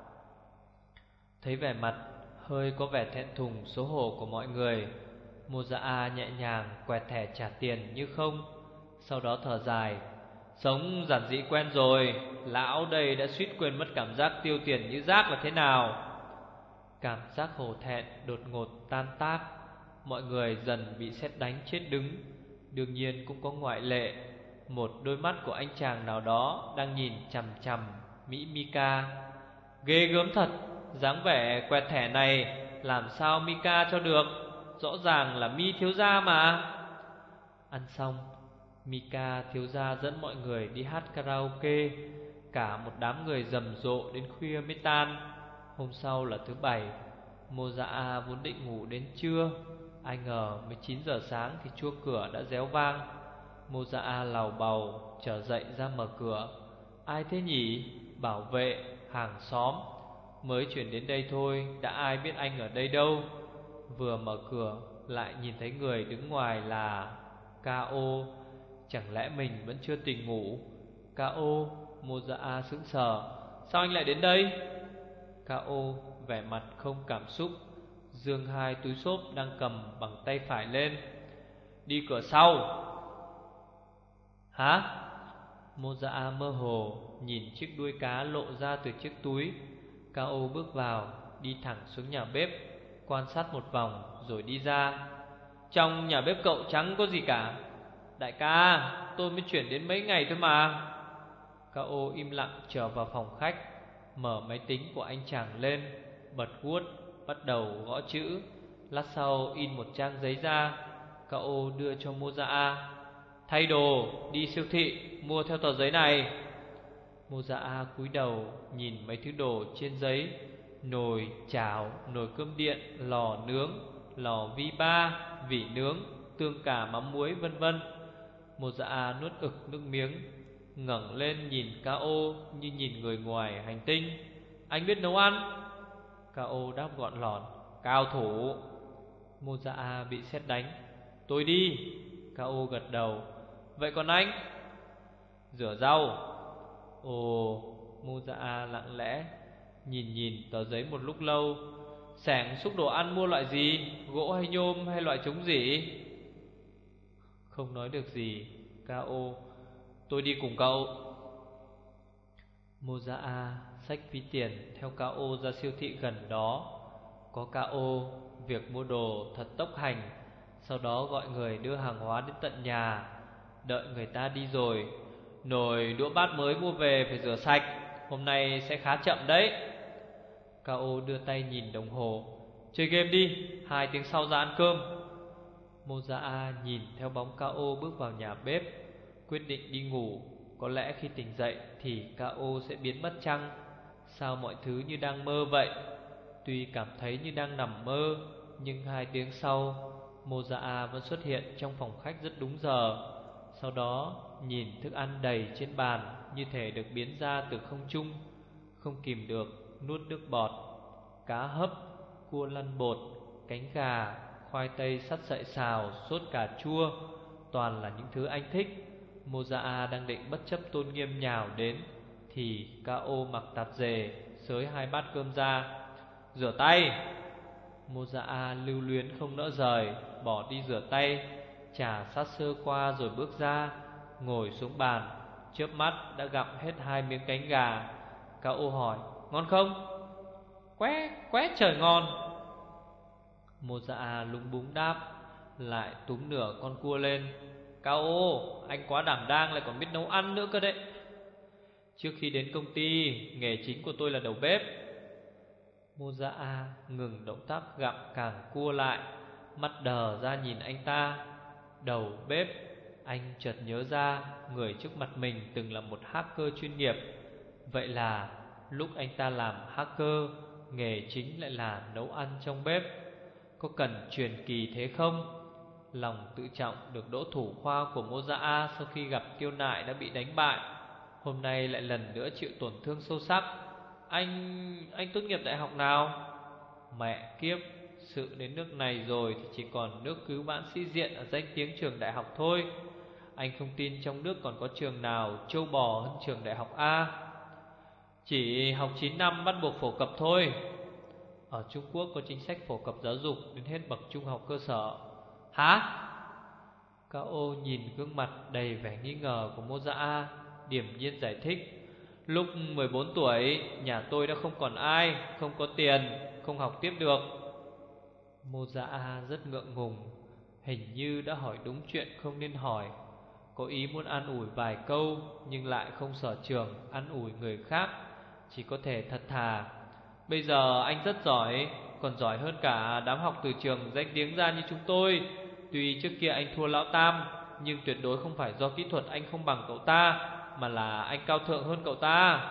S1: Thấy vẻ mặt hơi có vẻ thẹn thùng xấu hổ của mọi người, Moza nhẹ nhàng quẹt thẻ trả tiền như không. Sau đó thở dài: Sống giản dị quen rồi, lão đây đã suýt quên mất cảm giác tiêu tiền như rác là thế nào. Cảm giác hổ thẹn đột ngột tan tác. Mọi người dần bị sét đánh chết đứng. Đương nhiên cũng có ngoại lệ. Một đôi mắt của anh chàng nào đó đang nhìn chằm chằm Mỹ Mika. Ghê gớm thật, dáng vẻ quẹt thẻ này làm sao Mika cho được? Rõ ràng là Mi thiếu gia mà. Ăn xong, Mika thiếu gia dẫn mọi người đi hát karaoke. Cả một đám người rầm rộ đến khuya mới tan. Hôm sau là thứ bảy. Moza vốn định ngủ đến trưa, ai ngờ mới chín giờ sáng thì chuông cửa đã réo vang. Moza lào bầu trở dậy ra mở cửa. Ai thế nhỉ? Bảo vệ, hàng xóm. Mới chuyển đến đây thôi, đã ai biết anh ở đây đâu. Vừa mở cửa lại nhìn thấy người đứng ngoài là ca ô. Chẳng lẽ mình vẫn chưa tỉnh ngủ? Ca ô, Moza sững sờ: Sao anh lại đến đây? Ca ô vẻ mặt không cảm xúc, giương hai túi xốp đang cầm bằng tay phải lên. Đi cửa sau. Hả? Moza mơ hồ nhìn chiếc đuôi cá lộ ra từ chiếc túi. Ca ô bước vào, đi thẳng xuống nhà bếp, quan sát một vòng rồi đi ra. Trong nhà bếp cậu chẳng có gì cả. Đại ca, tôi mới chuyển đến mấy ngày thôi mà. Ca ô im lặng trở vào phòng khách, mở máy tính của anh chàng lên, bật Word, bắt đầu gõ chữ. Lát sau in một trang giấy ra. Ca ô đưa cho Moza: Thay đồ, đi siêu thị, mua theo tờ giấy này. Moza cúi đầu nhìn mấy thứ đồ trên giấy: nồi, chảo, nồi cơm điện, lò nướng, lò vi ba, vỉ nướng, tương cà mắm muối vân vân. Moza nuốt ực nước miếng, ngẩng lên nhìn Ca ô như nhìn người ngoài hành tinh. Anh biết nấu ăn? Ca ô đáp gọn lọn: Cao thủ. Moza bị sét đánh: Tôi đi. Ca ô gật đầu: Vậy còn anh? Rửa rau. Ồ. Moza lặng lẽ nhìn nhìn tờ giấy một lúc lâu. Xẻng xúc đồ ăn mua loại gì? Gỗ hay nhôm hay loại chống rỉ? Không nói được gì. Ca ô: Tôi đi cùng cậu. Moza xách ví tiền theo Ca ô ra siêu thị gần đó. Có Ca ô, việc mua đồ thật tốc hành. Sau đó gọi người đưa hàng hóa đến tận nhà. Đợi người ta đi rồi, nồi đũa bát mới mua về phải rửa sạch. Hôm nay sẽ khá chậm đấy. Ca ô đưa tay nhìn đồng hồ: Chơi game đi, hai tiếng sau ra ăn cơm. Moza nhìn theo bóng Ca ô bước vào nhà bếp. quyết định đi ngủ. Có lẽ khi tỉnh dậy thì Cao sẽ biến mất chăng? Sao mọi thứ như đang mơ vậy? Tuy cảm thấy như đang nằm mơ, nhưng hai tiếng sau, Moza vẫn xuất hiện trong phòng khách rất đúng giờ. Sau đó nhìn thức ăn đầy trên bàn như thể được biến ra từ không trung, không kìm được nuốt nước bọt. Cá hấp, cua lăn bột, cánh gà, khoai tây sắt sợi xào, sốt cà chua, toàn là những thứ anh thích. Moza đang định bất chấp tôn nghiêm nhào đến thì Cao mặc tạp dề xới hai bát cơm ra. Rửa tay. Moza lưu luyến không nỡ rời, bỏ đi rửa tay, trà sát sơ qua rồi bước ra, ngồi xuống bàn. Chớp mắt đã gặm hết hai miếng cánh gà. Cao hỏi: ngon không? Quét, quét trời ngon. Moza lúng búng đáp, lại túm nửa con cua lên. Cao, anh quá đảm đang, lại còn biết nấu ăn nữa cơ đấy. Trước khi đến công ty, nghề chính của tôi là đầu bếp. Moza ngừng động tác gặm càng cua lại, mắt đờ ra nhìn anh ta. Đầu bếp? Anh chợt nhớ ra người trước mặt mình từng là một hacker chuyên nghiệp. Vậy là lúc anh ta làm hacker, nghề chính lại là nấu ăn trong bếp. Có cần truyền kỳ thế không? Lòng tự trọng được đỗ thủ khoa của Moza sau khi gặp Tiêu Nại đã bị đánh bại, hôm nay lại lần nữa chịu tổn thương sâu sắc. Anh... anh tốt nghiệp đại học nào? Mẹ kiếp, sự đến nước này rồi thì chỉ còn nước cứu vãn sĩ diện ở danh tiếng trường đại học thôi. Anh không tin trong nước còn có trường nào trâu bò hơn trường đại học A. Chỉ học chín năm bắt buộc phổ cập thôi. Ở Trung Quốc có chính sách phổ cập giáo dục đến hết bậc trung học cơ sở. Hả? Cao nhìn gương mặt đầy vẻ nghi ngờ của Moza, điềm nhiên giải thích. Lúc mười bốn tuổi, nhà tôi đã không còn ai, không có tiền, không học tiếp được. Moza rất ngượng ngùng, hình như đã hỏi đúng chuyện không nên hỏi. Có ý muốn an ủi vài câu, nhưng lại không sở trường an ủi người khác, chỉ có thể thật thà. Bây giờ anh rất giỏi, còn giỏi hơn cả đám học từ trường danh tiếng ra như chúng tôi. Tuy trước kia anh thua lão Tam, nhưng tuyệt đối không phải do kỹ thuật anh không bằng cậu ta, mà là anh cao thượng hơn cậu ta.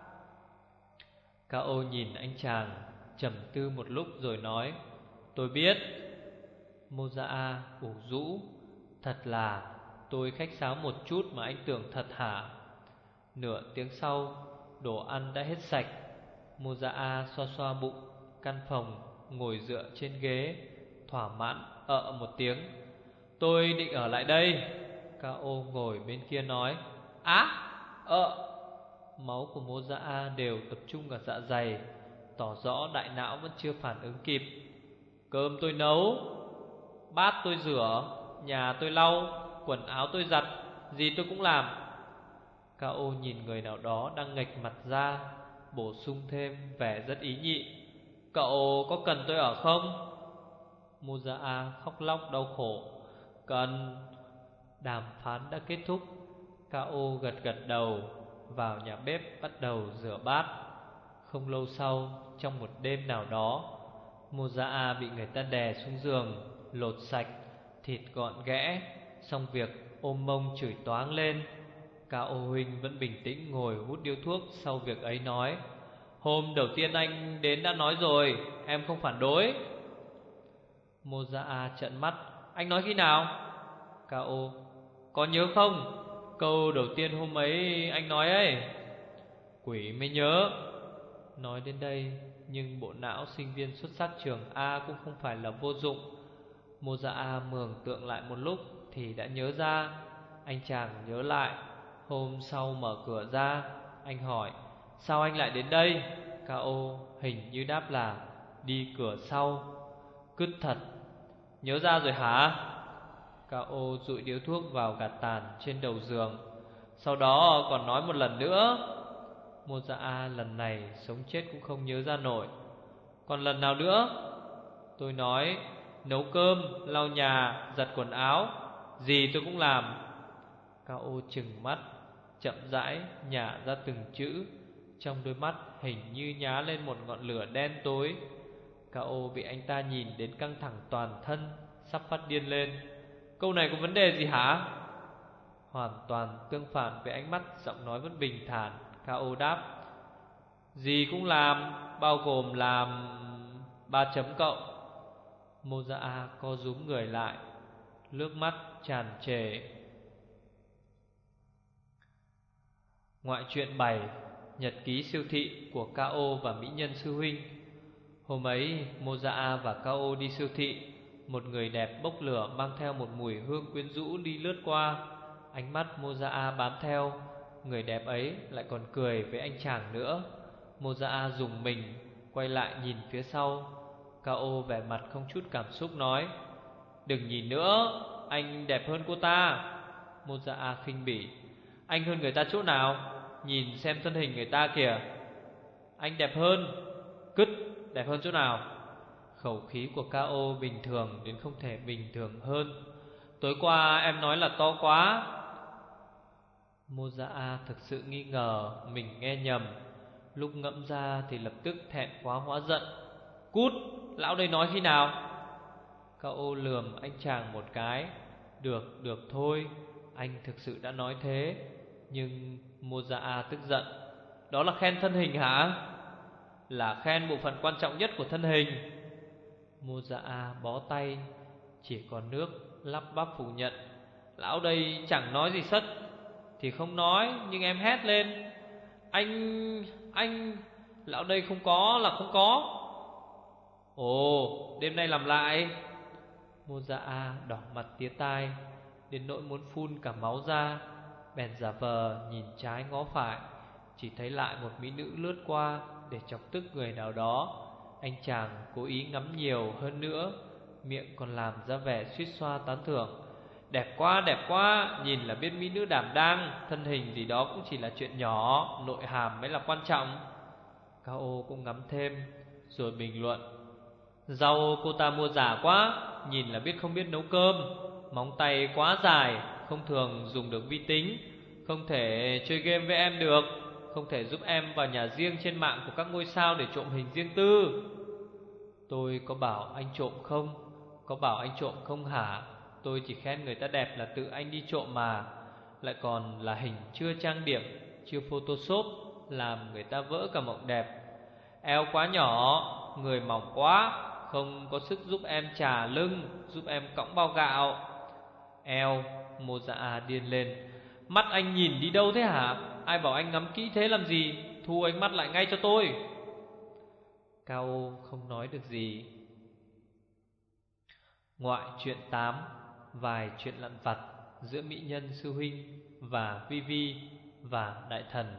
S1: Cao nhìn anh chàng, trầm tư một lúc rồi nói: tôi biết. Moza ủ rũ: thật là tôi khách sáo một chút mà anh tưởng thật hả? Nửa tiếng sau, đồ ăn đã hết sạch. Moza xoa xoa bụng, căn phòng, ngồi dựa trên ghế, thỏa mãn ợ một tiếng. Tôi định ở lại đây. Cao ngồi bên kia nói: á, ợ. Máu của Moza đều tập trung ở dạ dày, tỏ rõ đại não vẫn chưa phản ứng kịp. Cơm tôi nấu, bát tôi rửa, nhà tôi lau, quần áo tôi giặt, gì tôi cũng làm. Cao nhìn người nào đó đang nghệch mặt ra, bổ sung thêm vẻ rất ý nhị: cậu có cần tôi ở không? Moza khóc lóc đau khổ: cần. Đàm phán đã kết thúc. Cao gật gật đầu, vào nhà bếp bắt đầu rửa bát. Không lâu sau, trong một đêm nào đó, Moza bị người ta đè xuống giường, lột sạch, thịt gọn ghẽ, xong việc ôm mông chửi toáng lên. Cao huynh vẫn bình tĩnh ngồi hút điếu thuốc sau việc ấy nói: hôm đầu tiên anh đến đã nói rồi, em không phản đối. Moza trợn mắt: anh nói khi nào? Cao: có nhớ không? Câu đầu tiên hôm ấy anh nói ấy. Quỷ mới nhớ. Nói đến đây, nhưng bộ não sinh viên xuất sắc trường A cũng không phải là vô dụng. Moza mường tượng lại một lúc thì đã nhớ ra. Anh chàng nhớ lại, hôm sau mở cửa ra, anh hỏi: sao anh lại đến đây? Cao hình như đáp là: đi cửa sau. Cứt thật. Nhớ ra rồi hả? Cao dụi điếu thuốc vào gạt tàn trên đầu giường, sau đó còn nói một lần nữa. Moza lần này sống chết cũng không nhớ ra nổi. Còn lần nào nữa? Tôi nói nấu cơm, lau nhà, giặt quần áo, gì tôi cũng làm. Cao trừng mắt, chậm rãi nhả ra từng chữ, trong đôi mắt hình như nhá lên một ngọn lửa đen tối. Cao bị anh ta nhìn đến căng thẳng toàn thân, sắp phát điên lên. Câu này có vấn đề gì hả? Hoàn toàn tương phản với ánh mắt, giọng nói vẫn bình thản. Cao đáp: gì cũng làm, bao gồm làm ba chấm cộng. Moza co rúm người lại, nước mắt tràn trề. Ngoại truyện bảy: Nhật ký siêu thị của Cao và mỹ nhân sư huynh. Hôm ấy, Moza và Cao đi siêu thị. Một người đẹp bốc lửa mang theo một mùi hương quyến rũ đi lướt qua. Ánh mắt Moza bám theo. Người đẹp ấy lại còn cười với anh chàng nữa. Moza rùng mình, quay lại nhìn phía sau. Cao vẻ mặt không chút cảm xúc nói: đừng nhìn nữa, anh đẹp hơn cô ta. Moza khinh bỉ: anh hơn người ta chỗ nào? Nhìn xem thân hình người ta kìa. Anh đẹp hơn. Cứt, đẹp hơn chỗ nào? Khẩu khí của Cao bình thường đến không thể bình thường hơn. Tối qua em nói là to quá. Moza thực sự nghi ngờ mình nghe nhầm. Lúc ngẫm ra thì lập tức thẹn quá hóa giận. Cút, lão đây nói khi nào? Cao lườm anh chàng một cái. Được, được thôi, anh thực sự đã nói thế. Nhưng Moza tức giận: đó là khen thân hình hả? Là khen bộ phận quan trọng nhất của thân hình. Moza bó tay, chỉ còn nước lắp bắp phủ nhận: lão đây chẳng nói gì sất. Thì không nói, nhưng em hét lên: Anh... anh... lão đây không có là không có. Ồ, đêm nay làm lại. Moza đỏ mặt tía tai, đến nỗi muốn phun cả máu ra. Bèn giả vờ nhìn trái ngó phải, chỉ thấy lại một mỹ nữ lướt qua để chọc tức người nào đó. Anh chàng cố ý ngắm nhiều hơn nữa, miệng còn làm ra vẻ suýt xoa tán thưởng: đẹp quá, đẹp quá, nhìn là biết mỹ nữ đảm đang. Thân hình gì đó cũng chỉ là chuyện nhỏ, nội hàm mới là quan trọng. Cao cũng ngắm thêm, rồi bình luận: rau cô ta mua giả quá, nhìn là biết không biết nấu cơm. Móng tay quá dài, không thường dùng được vi tính. Không thể chơi game với em được. Không thể giúp em vào nhà riêng trên mạng của các ngôi sao để trộm hình riêng tư. Tôi có bảo anh trộm không? Có bảo anh trộm không hả? Tôi chỉ khen người ta đẹp là tự anh đi trộm mà. Lại còn là hình chưa trang điểm, chưa photoshop, làm người ta vỡ cả mộng đẹp. Eo quá nhỏ, người mỏng quá, không có sức giúp em chà lưng, giúp em cõng bao gạo. Eo, Moza điên lên: mắt anh nhìn đi đâu thế hả? Ai bảo anh ngắm kỹ thế làm gì? Thu ánh mắt lại ngay cho tôi. Cao không nói được gì. Ngoại truyện tám: Vài chuyện lặt vặt giữa mỹ nhân sư huynh và Vivi và đại thần.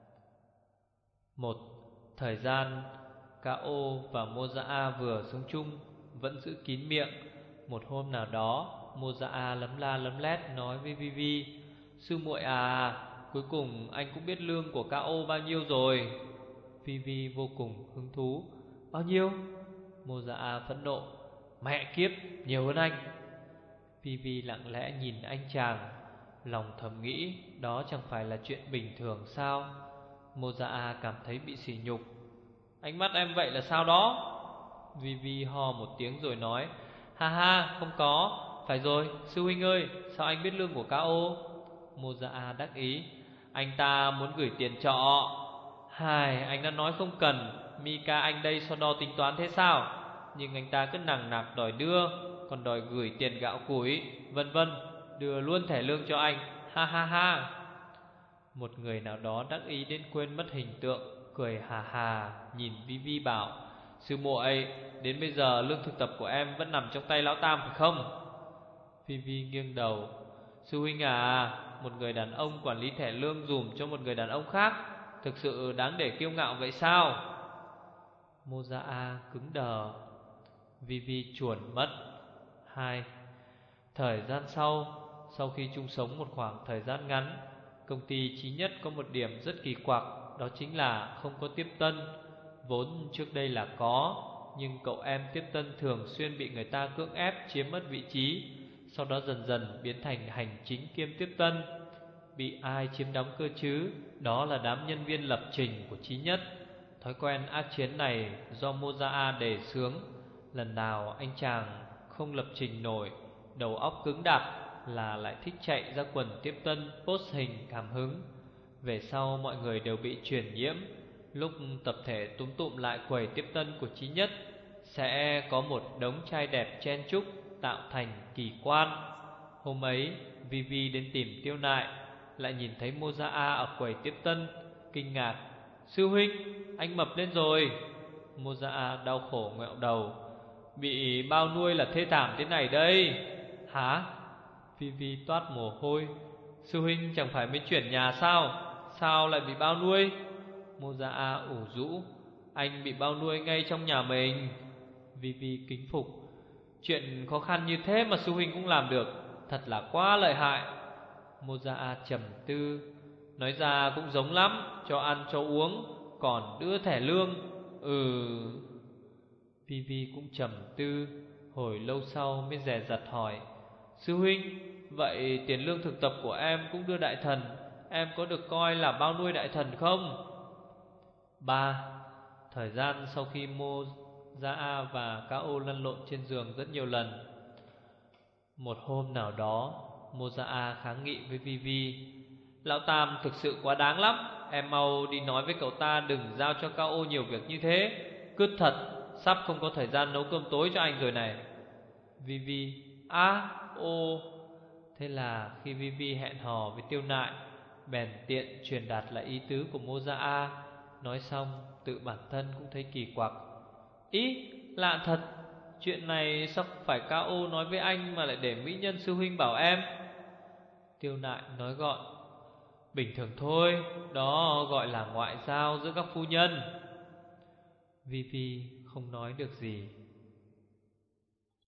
S1: Một thời gian, Cao và Moza vừa sống chung, vẫn giữ kín miệng. Một hôm nào đó, Moza lấm la lấm lét nói với Vivi: sư muội à, cuối cùng anh cũng biết lương của Cao bao nhiêu rồi. Vivi vô cùng hứng thú: bao nhiêu? Moza phẫn nộ: mẹ kiếp, nhiều hơn anh. Vivi lặng lẽ nhìn anh chàng, lòng thầm nghĩ đó chẳng phải là chuyện bình thường sao. Moza cảm thấy bị sỉ nhục. Ánh mắt em vậy là sao đó? Vivi ho một tiếng rồi nói: ha ha, không có. Phải rồi, sư huynh ơi, sao anh biết lương của Cao? Moza đắc ý: anh ta muốn gửi tiền trọ. Hài, anh đã nói không cần. Mika anh đây so đo tính toán thế sao? Nhưng anh ta cứ nằng nặc đòi đưa, còn đòi gửi tiền gạo củi, vân vân. Đưa luôn thẻ lương cho anh. Ha ha ha. Một người nào đó đắc ý đến quên mất hình tượng, cười hà hà nhìn Vivi bảo: sư muội, đến bây giờ lương thực tập của em vẫn nằm trong tay lão Tam phải không? Vivi nghiêng đầu: sư huynh à, một người đàn ông quản lý thẻ lương dùm cho một người đàn ông khác, thực sự đáng để kiêu ngạo vậy sao? Moza cứng đờ. Vivi chuồn mất. Hai thời gian sau, sau khi chung sống một khoảng thời gian ngắn, công ty Chí Nhất có một điểm rất kỳ quặc, đó chính là không có tiếp tân. Vốn trước đây là có, nhưng cậu em tiếp tân thường xuyên bị người ta cưỡng ép chiếm mất vị trí, sau đó dần dần biến thành hành chính kiêm tiếp tân. Bị ai chiếm đóng cơ chứ? Đó là đám nhân viên lập trình của Chí Nhất. Thói quen ác chiến này do Moza đề xướng. Lần nào anh chàng không lập trình nổi, đầu óc cứng đạp, là lại thích chạy ra quần tiếp tân post hình cảm hứng. Về sau mọi người đều bị truyền nhiễm. Lúc tập thể túm tụm lại quầy tiếp tân của Chí Nhất, sẽ có một đống trai đẹp chen chúc tạo thành kỳ quan. Hôm ấy Vivi đến tìm Tiêu Nại, lại nhìn thấy Moza A ở quầy tiếp tân, kinh ngạc: "Sư huynh, anh mập lên rồi." Moza A đau khổ ngẹo đầu: "Bị bao nuôi là thê thảm thế này đây." "Hả?" Vivi toát mồ hôi: "Sư huynh chẳng phải mới chuyển nhà sao? Sao lại bị bao nuôi?" Moza A ủ rũ: "Anh bị bao nuôi ngay trong nhà mình." Vivi kính phục: "Chuyện khó khăn như thế mà sư huynh cũng làm được, thật là quá lợi hại." Moza A trầm tư: "Nói ra cũng giống lắm, cho ăn cho uống, còn đưa thẻ lương." Ừ. Vivi cũng trầm tư, hồi lâu sau mới dè dặt hỏi: "Sư huynh, vậy tiền lương thực tập của em cũng đưa đại thần, em có được coi là bao nuôi đại thần không?" Ba. Thời gian sau khi Moza A và Cao lăn lộn trên giường rất nhiều lần. Một hôm nào đó, Moza A kháng nghị với Vivi: "Lão Tam thực sự quá đáng lắm, em mau đi nói với cậu ta đừng giao cho Cao nhiều việc như thế. Cứt thật, sắp không có thời gian nấu cơm tối cho anh rồi này." Vivi: "Á, ô." Thế là khi Vivi hẹn hò với Tiêu Nại, bèn tiện truyền đạt lại ý tứ của Moza A. Nói xong tự bản thân cũng thấy kỳ quặc: "Ý, lạ thật, chuyện này sao phải Cao nói với anh mà lại để mỹ nhân sư huynh bảo em?" Tiêu Nại nói gọn: "Bình thường thôi, đó gọi là ngoại giao giữa các phu nhân." Vivi không nói được gì.